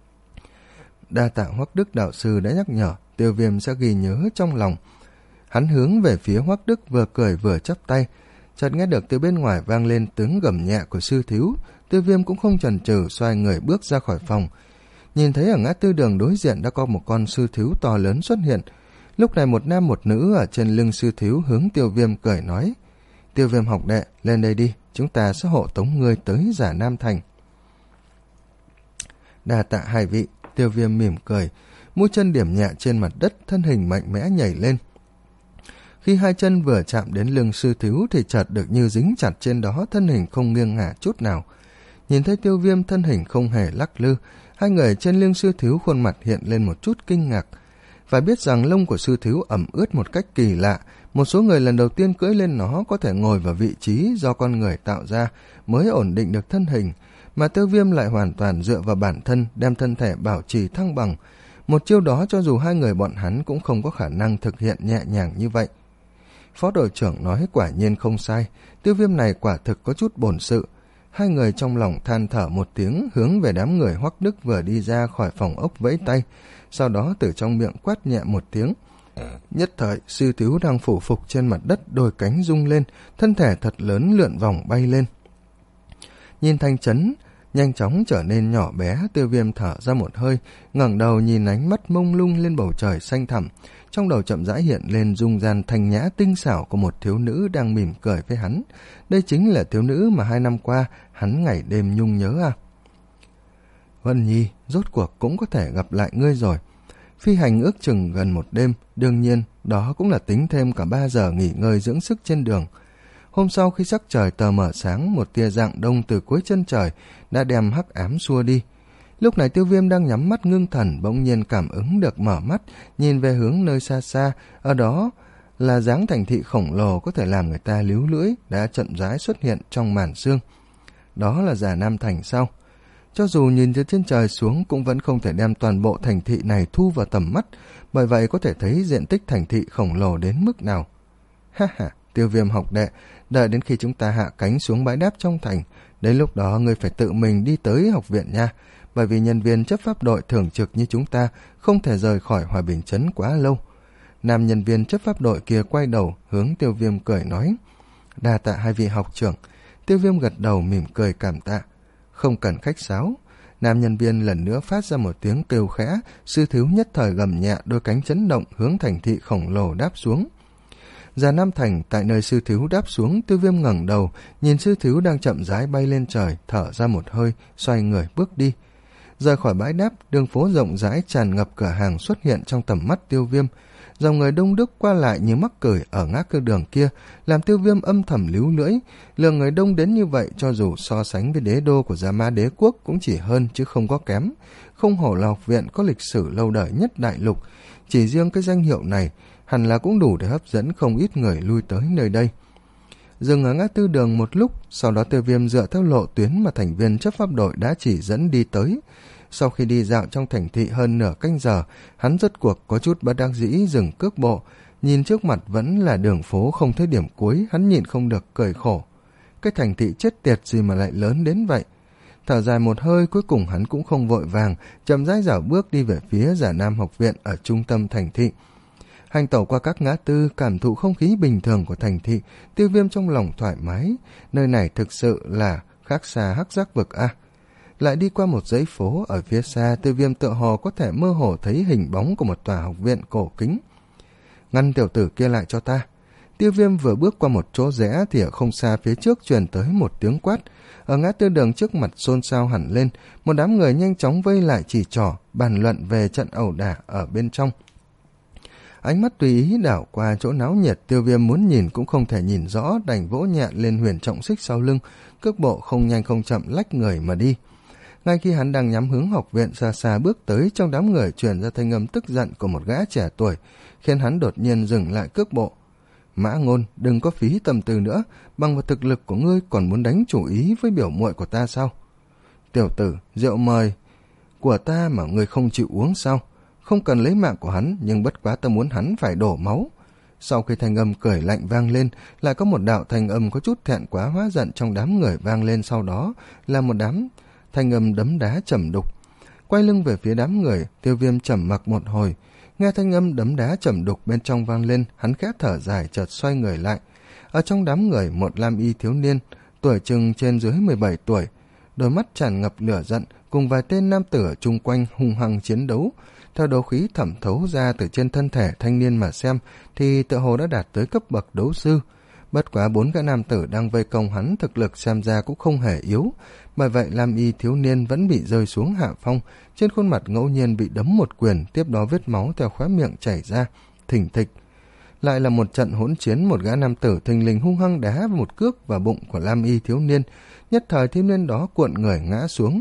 Đa tạ Hoắc Đức đạo sư đã nhắc nhở, Tiêu Viêm sẽ ghi nhớ trong lòng. Hắn hướng về phía Hoắc Đức vừa cười vừa chắp tay. Chợt nghe được từ bên ngoài vang lên tiếng gầm nhẹ của sư thiếu, Tiêu Viêm cũng không chần chừ xoay người bước ra khỏi phòng. Nhìn thấy ở ngã tư đường đối diện đã có một con sư thiếu to lớn xuất hiện. Lúc này một nam một nữ ở trên lưng sư thiếu hướng Tiêu Viêm cười nói, Tiêu Viêm học đệ, lên đây đi, chúng ta sẽ hộ tống ngươi tới Già Nam thành. Đa tạ hai vị, Tiêu Viêm mỉm cười, mũi chân điểm nhẹ trên mặt đất, thân hình mạnh mẽ nhảy lên. Khi hai chân vừa chạm đến lưng sư thiếu thì chợt được như dính chặt trên đó, thân hình không nghiêng ngả chút nào. Nhìn thấy Tiêu Viêm thân hình không hề lắc lư, hai người trên lưng sư thiếu khuôn mặt hiện lên một chút kinh ngạc. Phải biết rằng lông của sư thiếu ẩm ướt một cách kỳ lạ, một số người lần đầu tiên cưỡi lên nó có thể ngồi vào vị trí do con người tạo ra mới ổn định được thân hình, mà Tiêu Viêm lại hoàn toàn dựa vào bản thân đem thân thể bảo trì thăng bằng. Một chiêu đó cho dù hai người bọn hắn cũng không có khả năng thực hiện nhẹ nhàng như vậy. Phó đội trưởng nói quả nhiên không sai, Tiêu Viêm này quả thực có chút bổn sự. Hai người trong lòng than thở một tiếng, hướng về đám người Hoắc Đức vừa đi ra khỏi phòng ốc vẫy tay, sau đó từ trong miệng quát nhẹ một tiếng. Nhất thời, sư thiếu đang phủ phục trên mặt đất, đôi cánh rung lên, thân thể thật lớn lượn vòng bay lên. Nhìn Thanh Chấn nhanh chóng trở nên nhỏ bé, Tiêu Viêm thở ra một hơi, ngẩng đầu nhìn ánh mắt mông lung lên bầu trời xanh thẳm, trong đầu chậm rãi hiện lên dung nhan thanh nhã tinh xảo của một thiếu nữ đang mỉm cười với hắn. Đây chính là thiếu nữ mà hai năm qua hắn ngày đêm nhung nhớ à. Vân Nhi, rốt cuộc cũng có thể gặp lại ngươi rồi. Phi hành ước chừng gần một đêm, đương nhiên đó cũng là tính thêm cả ba giờ nghỉ ngơi dưỡng sức trên đường. Hôm sau khi sắc trời tờ mờ sáng, một tia rạng đông từ cuối chân trời đã đem hắc ám xua đi. Lúc này Tiêu Viêm đang nhắm mắt ngưng thần, bỗng nhiên cảm ứng được mở mắt, nhìn về hướng nơi xa xa, ở đó là dáng thành thị khổng lồ có thể làm người ta líu lưỡi đã chậm rãi xuất hiện trong màn sương. Đó là Già Nam Thành sao? Cho dù nhìn từ trên trời xuống cũng vẫn không thể đem toàn bộ thành thị này thu vào tầm mắt, bởi vậy có thể thấy diện tích thành thị khổng lồ đến mức nào. Ha ha, Tiêu Viêm học đệ, đợi đến khi chúng ta hạ cánh xuống bãi đáp trong thành, đến lúc đó ngươi phải tự mình đi tới học viện nha, bởi vì nhân viên chấp pháp đội thường trực như chúng ta không thể rời khỏi Hòa Bình Trấn quá lâu. Nam nhân viên chấp pháp đội kia quay đầu hướng Tiêu Viêm cười nói. Đa tạ hai vị học trưởng. Tiêu Viêm gật đầu mỉm cười cảm tạ. Không cần khách sáo. Nam nhân viên lần nữa phát ra một tiếng kêu khẽ, sư thiếu nhất thời gầm nhẹ, đôi cánh chấn động hướng thành thị khổng lồ đáp xuống. Già Nam Thành, tại nơi sư thiếu đáp xuống, Tiêu Viêm ngẩng đầu, nhìn sư thiếu đang chậm rãi bay lên trời, thở ra một hơi, xoay người bước đi. Rời khỏi bãi đáp, đường phố rộng rãi tràn ngập cửa hàng xuất hiện trong tầm mắt Tiêu Viêm. Dòng người đông đúc qua lại như mắc cười ở ngã tư đường kia, làm Tiêu Viêm âm thầm líu lưỡi. Lượng người đông đến như vậy, cho dù so sánh với đế đô của Gia Ma đế quốc cũng chỉ hơn chứ không có kém. Không hổ là học viện có lịch sử lâu đời nhất đại lục, chỉ riêng cái danh hiệu này hẳn là cũng đủ để hấp dẫn không ít người lui tới nơi đây. Dừng ở ngã tư đường một lúc, sau đó Tiêu Viêm dựa theo lộ tuyến mà thành viên chấp pháp đội đã chỉ dẫn đi tới. Sau khi đi dạo trong thành thị hơn nửa canh giờ, hắn rốt cuộc có chút bất đắc dĩ dừng cước bộ. Nhìn trước mặt vẫn là đường phố không thấy điểm cuối, hắn nhịn không được cười khổ. Cái thành thị chết tiệt gì mà lại lớn đến vậy? Thở dài một hơi, cuối cùng hắn cũng không vội vàng, chậm rãi dạo bước đi về phía Già Nam học viện ở trung tâm thành thị. Hành tẩu qua các ngã tư, cảm thụ không khí bình thường của thành thị, Tiêu Viêm trong lòng thoải mái. Nơi này thực sự là khác xa hắc giác vực a. À. Lại đi qua một dãy phố, ở phía xa Tiêu Viêm tựa hồ có thể mơ hồ thấy hình bóng của một tòa học viện cổ kính. Ngăn tiểu tử kia lại cho ta. Tiêu Viêm vừa bước qua một chỗ rẽ thì ở không xa phía trước truyền tới một tiếng quát. Ở ngã tư đường trước mặt xôn xao hẳn lên, một đám người nhanh chóng vây lại chỉ trỏ, bàn luận về trận ẩu đả ở bên trong. Ánh mắt tùy ý đảo qua chỗ náo nhiệt, Tiêu Viêm muốn nhìn cũng không thể nhìn rõ, đành vỗ nhẹ lên huyền trọng xích sau lưng, cước bộ không nhanh không chậm lách người mà đi. Ngay khi hắn đang nhắm hướng học viện, xa xa bước tới, trong đám người truyền ra thanh âm tức giận của một gã trẻ tuổi, khiến hắn đột nhiên dừng lại cước bộ. Mã Ngôn, đừng có phí tâm tư nữa, bằng vào thực lực của ngươi còn muốn đánh chủ ý với biểu muội của ta sao? Tiểu tử, rượu mời của ta mà ngươi không chịu uống sao? Không cần lấy mạng của hắn, nhưng bất quá ta muốn hắn phải đổ máu. Sau khi thanh âm cười lạnh vang lên, lại có một đạo thanh âm có chút thẹn quá hóa giận trong đám người vang lên, sau đó là một đám thanh âm đấm đá trầm đục. Quay lưng về phía đám người, Tiêu Viêm trầm mặc một hồi, nghe thanh âm đấm đá trầm đục bên trong vang lên, hắn khẽ thở dài chợt xoay người lại. Ở trong đám người, một lam y thiếu niên, tuổi chừng trên dưới mười bảy tuổi, đôi mắt tràn ngập lửa giận, cùng vài tên nam tử ở chung quanh hung hăng chiến đấu. Theo đấu khí thẩm thấu ra từ trên thân thể thanh niên mà xem, thì tựa hồ đã đạt tới cấp bậc đấu sư. Bất quá bốn gã nam tử đang vây công hắn, thực lực xem ra cũng không hề yếu, bởi vậy lam y thiếu niên vẫn bị rơi xuống hạ phong, trên khuôn mặt ngẫu nhiên bị đấm một quyền, tiếp đó vết máu theo khóe miệng chảy ra, thình thịch. Lại là một trận hỗn chiến, một gã nam tử thình lình hung hăng đá một cước vào bụng của lam y thiếu niên, nhất thời thiếu niên đó cuộn người ngã xuống.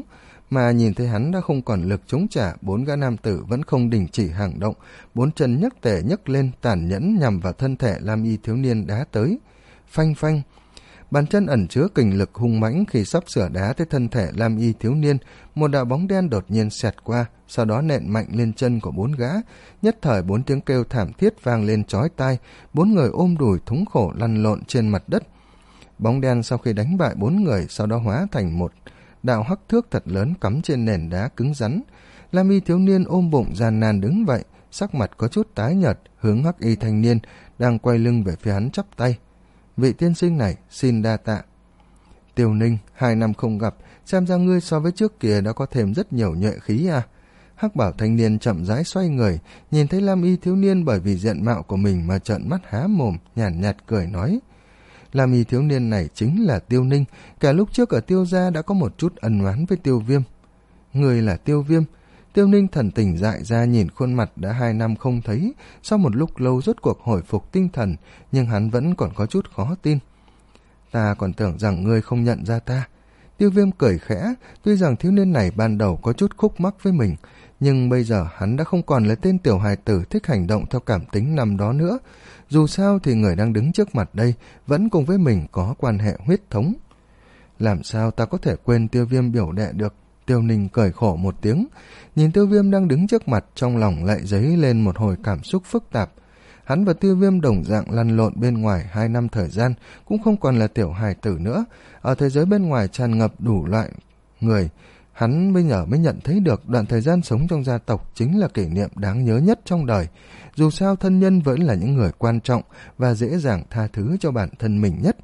mà nhìn thấy hắn đã không còn lực chống trả, bốn gã nam tử vẫn không đình chỉ hành động, bốn chân nhấc tể nhấc lên tàn nhẫn nhằm vào thân thể lam y thiếu niên đá tới. Phanh phanh, bàn chân ẩn chứa kình lực hung mãnh, khi sắp sửa đá tới thân thể lam y thiếu niên, một đạo bóng đen đột nhiên xẹt qua, sau đó nện mạnh lên chân của bốn gã. Nhất thời bốn tiếng kêu thảm thiết vang lên chói tai, bốn người ôm đùi thống khổ lăn lộn trên mặt đất. Bóng đen sau khi đánh bại bốn người, sau đó hóa thành một đạo hắc thước thật lớn cắm trên nền đá cứng rắn. Lam y thiếu niên ôm bụng gian nan đứng vậy, sắc mặt có chút tái nhợt, hướng hắc y thanh niên đang quay lưng về phía hắn chắp tay. Vị tiên sinh này, xin đa tạ. Tiêu Ninh, hai năm không gặp, xem ra ngươi so với trước kia đã có thêm rất nhiều nhuệ khí à. Hắc bảo thanh niên chậm rãi xoay người, nhìn thấy lam y thiếu niên bởi vì diện mạo của mình mà trợn mắt há mồm, nhàn nhạt, nhạt cười nói. Lam y thiếu niên này chính là Tiêu Ninh, cả lúc trước ở Tiêu gia đã có một chút ân oán với Tiêu Viêm. Người là Tiêu Viêm. Tiêu Ninh thần tỉnh dại ra nhìn khuôn mặt đã hai năm không thấy, sau một lúc lâu rốt cuộc hồi phục tinh thần, nhưng hắn vẫn còn có chút khó tin. Ta còn tưởng rằng ngươi không nhận ra ta. Tiêu Viêm cười khẽ, tuy rằng thiếu niên này ban đầu có chút khúc mắc với mình, nhưng bây giờ hắn đã không còn là tên tiểu hài tử thích hành động theo cảm tính năm đó nữa. Dù sao thì người đang đứng trước mặt đây vẫn cùng với mình có quan hệ huyết thống. Làm sao ta có thể quên Tiêu Viêm biểu đệ được? Tiêu Ninh cười khổ một tiếng, nhìn Tiêu Viêm đang đứng trước mặt, trong lòng lại dấy lên một hồi cảm xúc phức tạp. Hắn và Tiêu Viêm đồng dạng lăn lộn bên ngoài hai năm thời gian, cũng không còn là tiểu hài tử nữa. Ở thế giới bên ngoài tràn ngập đủ loại người, hắn bây giờ mới nhận thấy được đoạn thời gian sống trong gia tộc chính là kỷ niệm đáng nhớ nhất trong đời. Dù sao thân nhân vẫn là những người quan trọng và dễ dàng tha thứ cho bản thân mình nhất.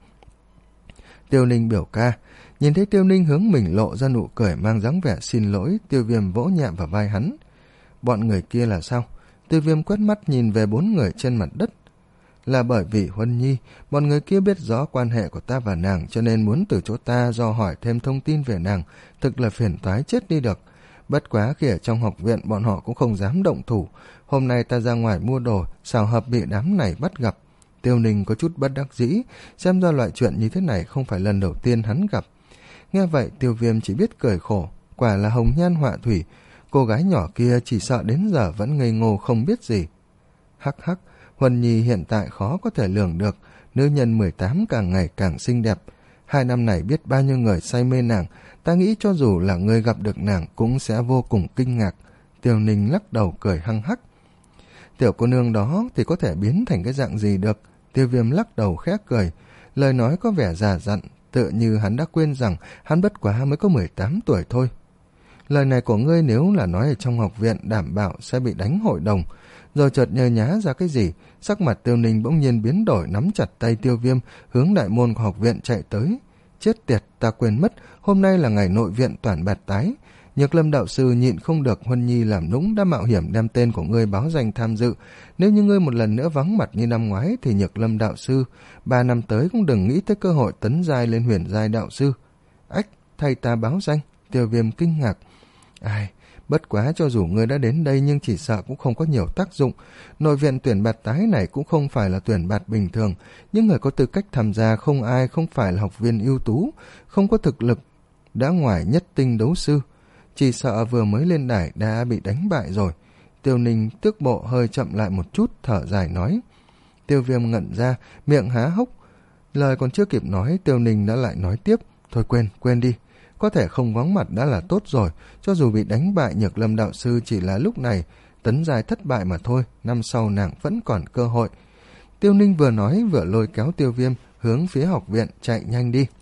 Tiêu Ninh biểu ca. Nhìn thấy Tiêu Ninh hướng mình lộ ra nụ cười mang dáng vẻ xin lỗi, Tiêu Viêm vỗ nhẹ vào vai hắn. Bọn người kia là sao? Tiêu Viêm quét mắt nhìn về bốn người trên mặt đất. Là bởi vì Huân Nhi, bọn người kia biết rõ quan hệ của ta và nàng, cho nên muốn từ chỗ ta do hỏi thêm thông tin về nàng, thực là phiền toái chết đi được. Bất quá khi ở trong học viện bọn họ cũng không dám động thủ. Hôm nay ta ra ngoài mua đồ, xào hợp bị đám này bắt gặp. Tiêu Ninh có chút bất đắc dĩ, xem ra loại chuyện như thế này không phải lần đầu tiên hắn gặp. Nghe vậy Tiêu Viêm chỉ biết cười khổ, quả là hồng nhan họa thủy, cô gái nhỏ kia chỉ sợ đến giờ vẫn ngây ngô không biết gì. Hắc hắc, Huân Nhi hiện tại khó có thể lường được, nữ nhân mười tám càng ngày càng xinh đẹp. Hai năm này biết bao nhiêu người say mê nàng, ta nghĩ cho dù là người gặp được nàng cũng sẽ vô cùng kinh ngạc. Tiêu Ninh lắc đầu cười hăng hắc. Tiểu cô nương đó thì có thể biến thành cái dạng gì được? Tiêu Viêm lắc đầu khẽ cười, lời nói có vẻ già dặn, tựa như hắn đã quên rằng hắn bất quá mới có mười tám tuổi thôi. Lời này của ngươi nếu là nói ở trong học viện đảm bảo sẽ bị đánh hội đồng. Rồi chợt nhớ nhá ra cái gì, sắc mặt Tiêu Ninh bỗng nhiên biến đổi, nắm chặt tay Tiêu Viêm hướng đại môn của học viện chạy tới. Chết tiệt, ta quên mất, hôm nay là ngày nội viện toàn bạt tái. Nhược Lâm đạo sư nhịn không được Huân Nhi làm nũng đã mạo hiểm đem tên của ngươi báo danh tham dự. Nếu như ngươi một lần nữa vắng mặt như năm ngoái thì Nhược Lâm đạo sư ba năm tới cũng đừng nghĩ tới cơ hội tấn giai lên huyền giai đạo sư. Ách, thay ta báo danh. Tiêu Viêm kinh ngạc. Ai, bất quá cho dù ngươi đã đến đây nhưng chỉ sợ cũng không có nhiều tác dụng. Nội viện tuyển bạt tái này cũng không phải là tuyển bạt bình thường. Những người có tư cách tham gia không ai không phải là học viên ưu tú, không có thực lực đã ngoài nhất tinh đấu sư. Chỉ sợ vừa mới lên đài đã bị đánh bại rồi. Tiêu Ninh tước bộ hơi chậm lại một chút, thở dài nói. Tiêu Viêm ngẩn ra, miệng há hốc. Lời còn chưa kịp nói, Tiêu Ninh đã lại nói tiếp. Thôi quên, quên đi. Có thể không vắng mặt đã là tốt rồi. Cho dù bị đánh bại Nhược Lâm đạo sư chỉ là lúc này tấn giai thất bại mà thôi. Năm sau nàng vẫn còn cơ hội. Tiêu Ninh vừa nói vừa lôi kéo Tiêu Viêm hướng phía học viện chạy nhanh đi.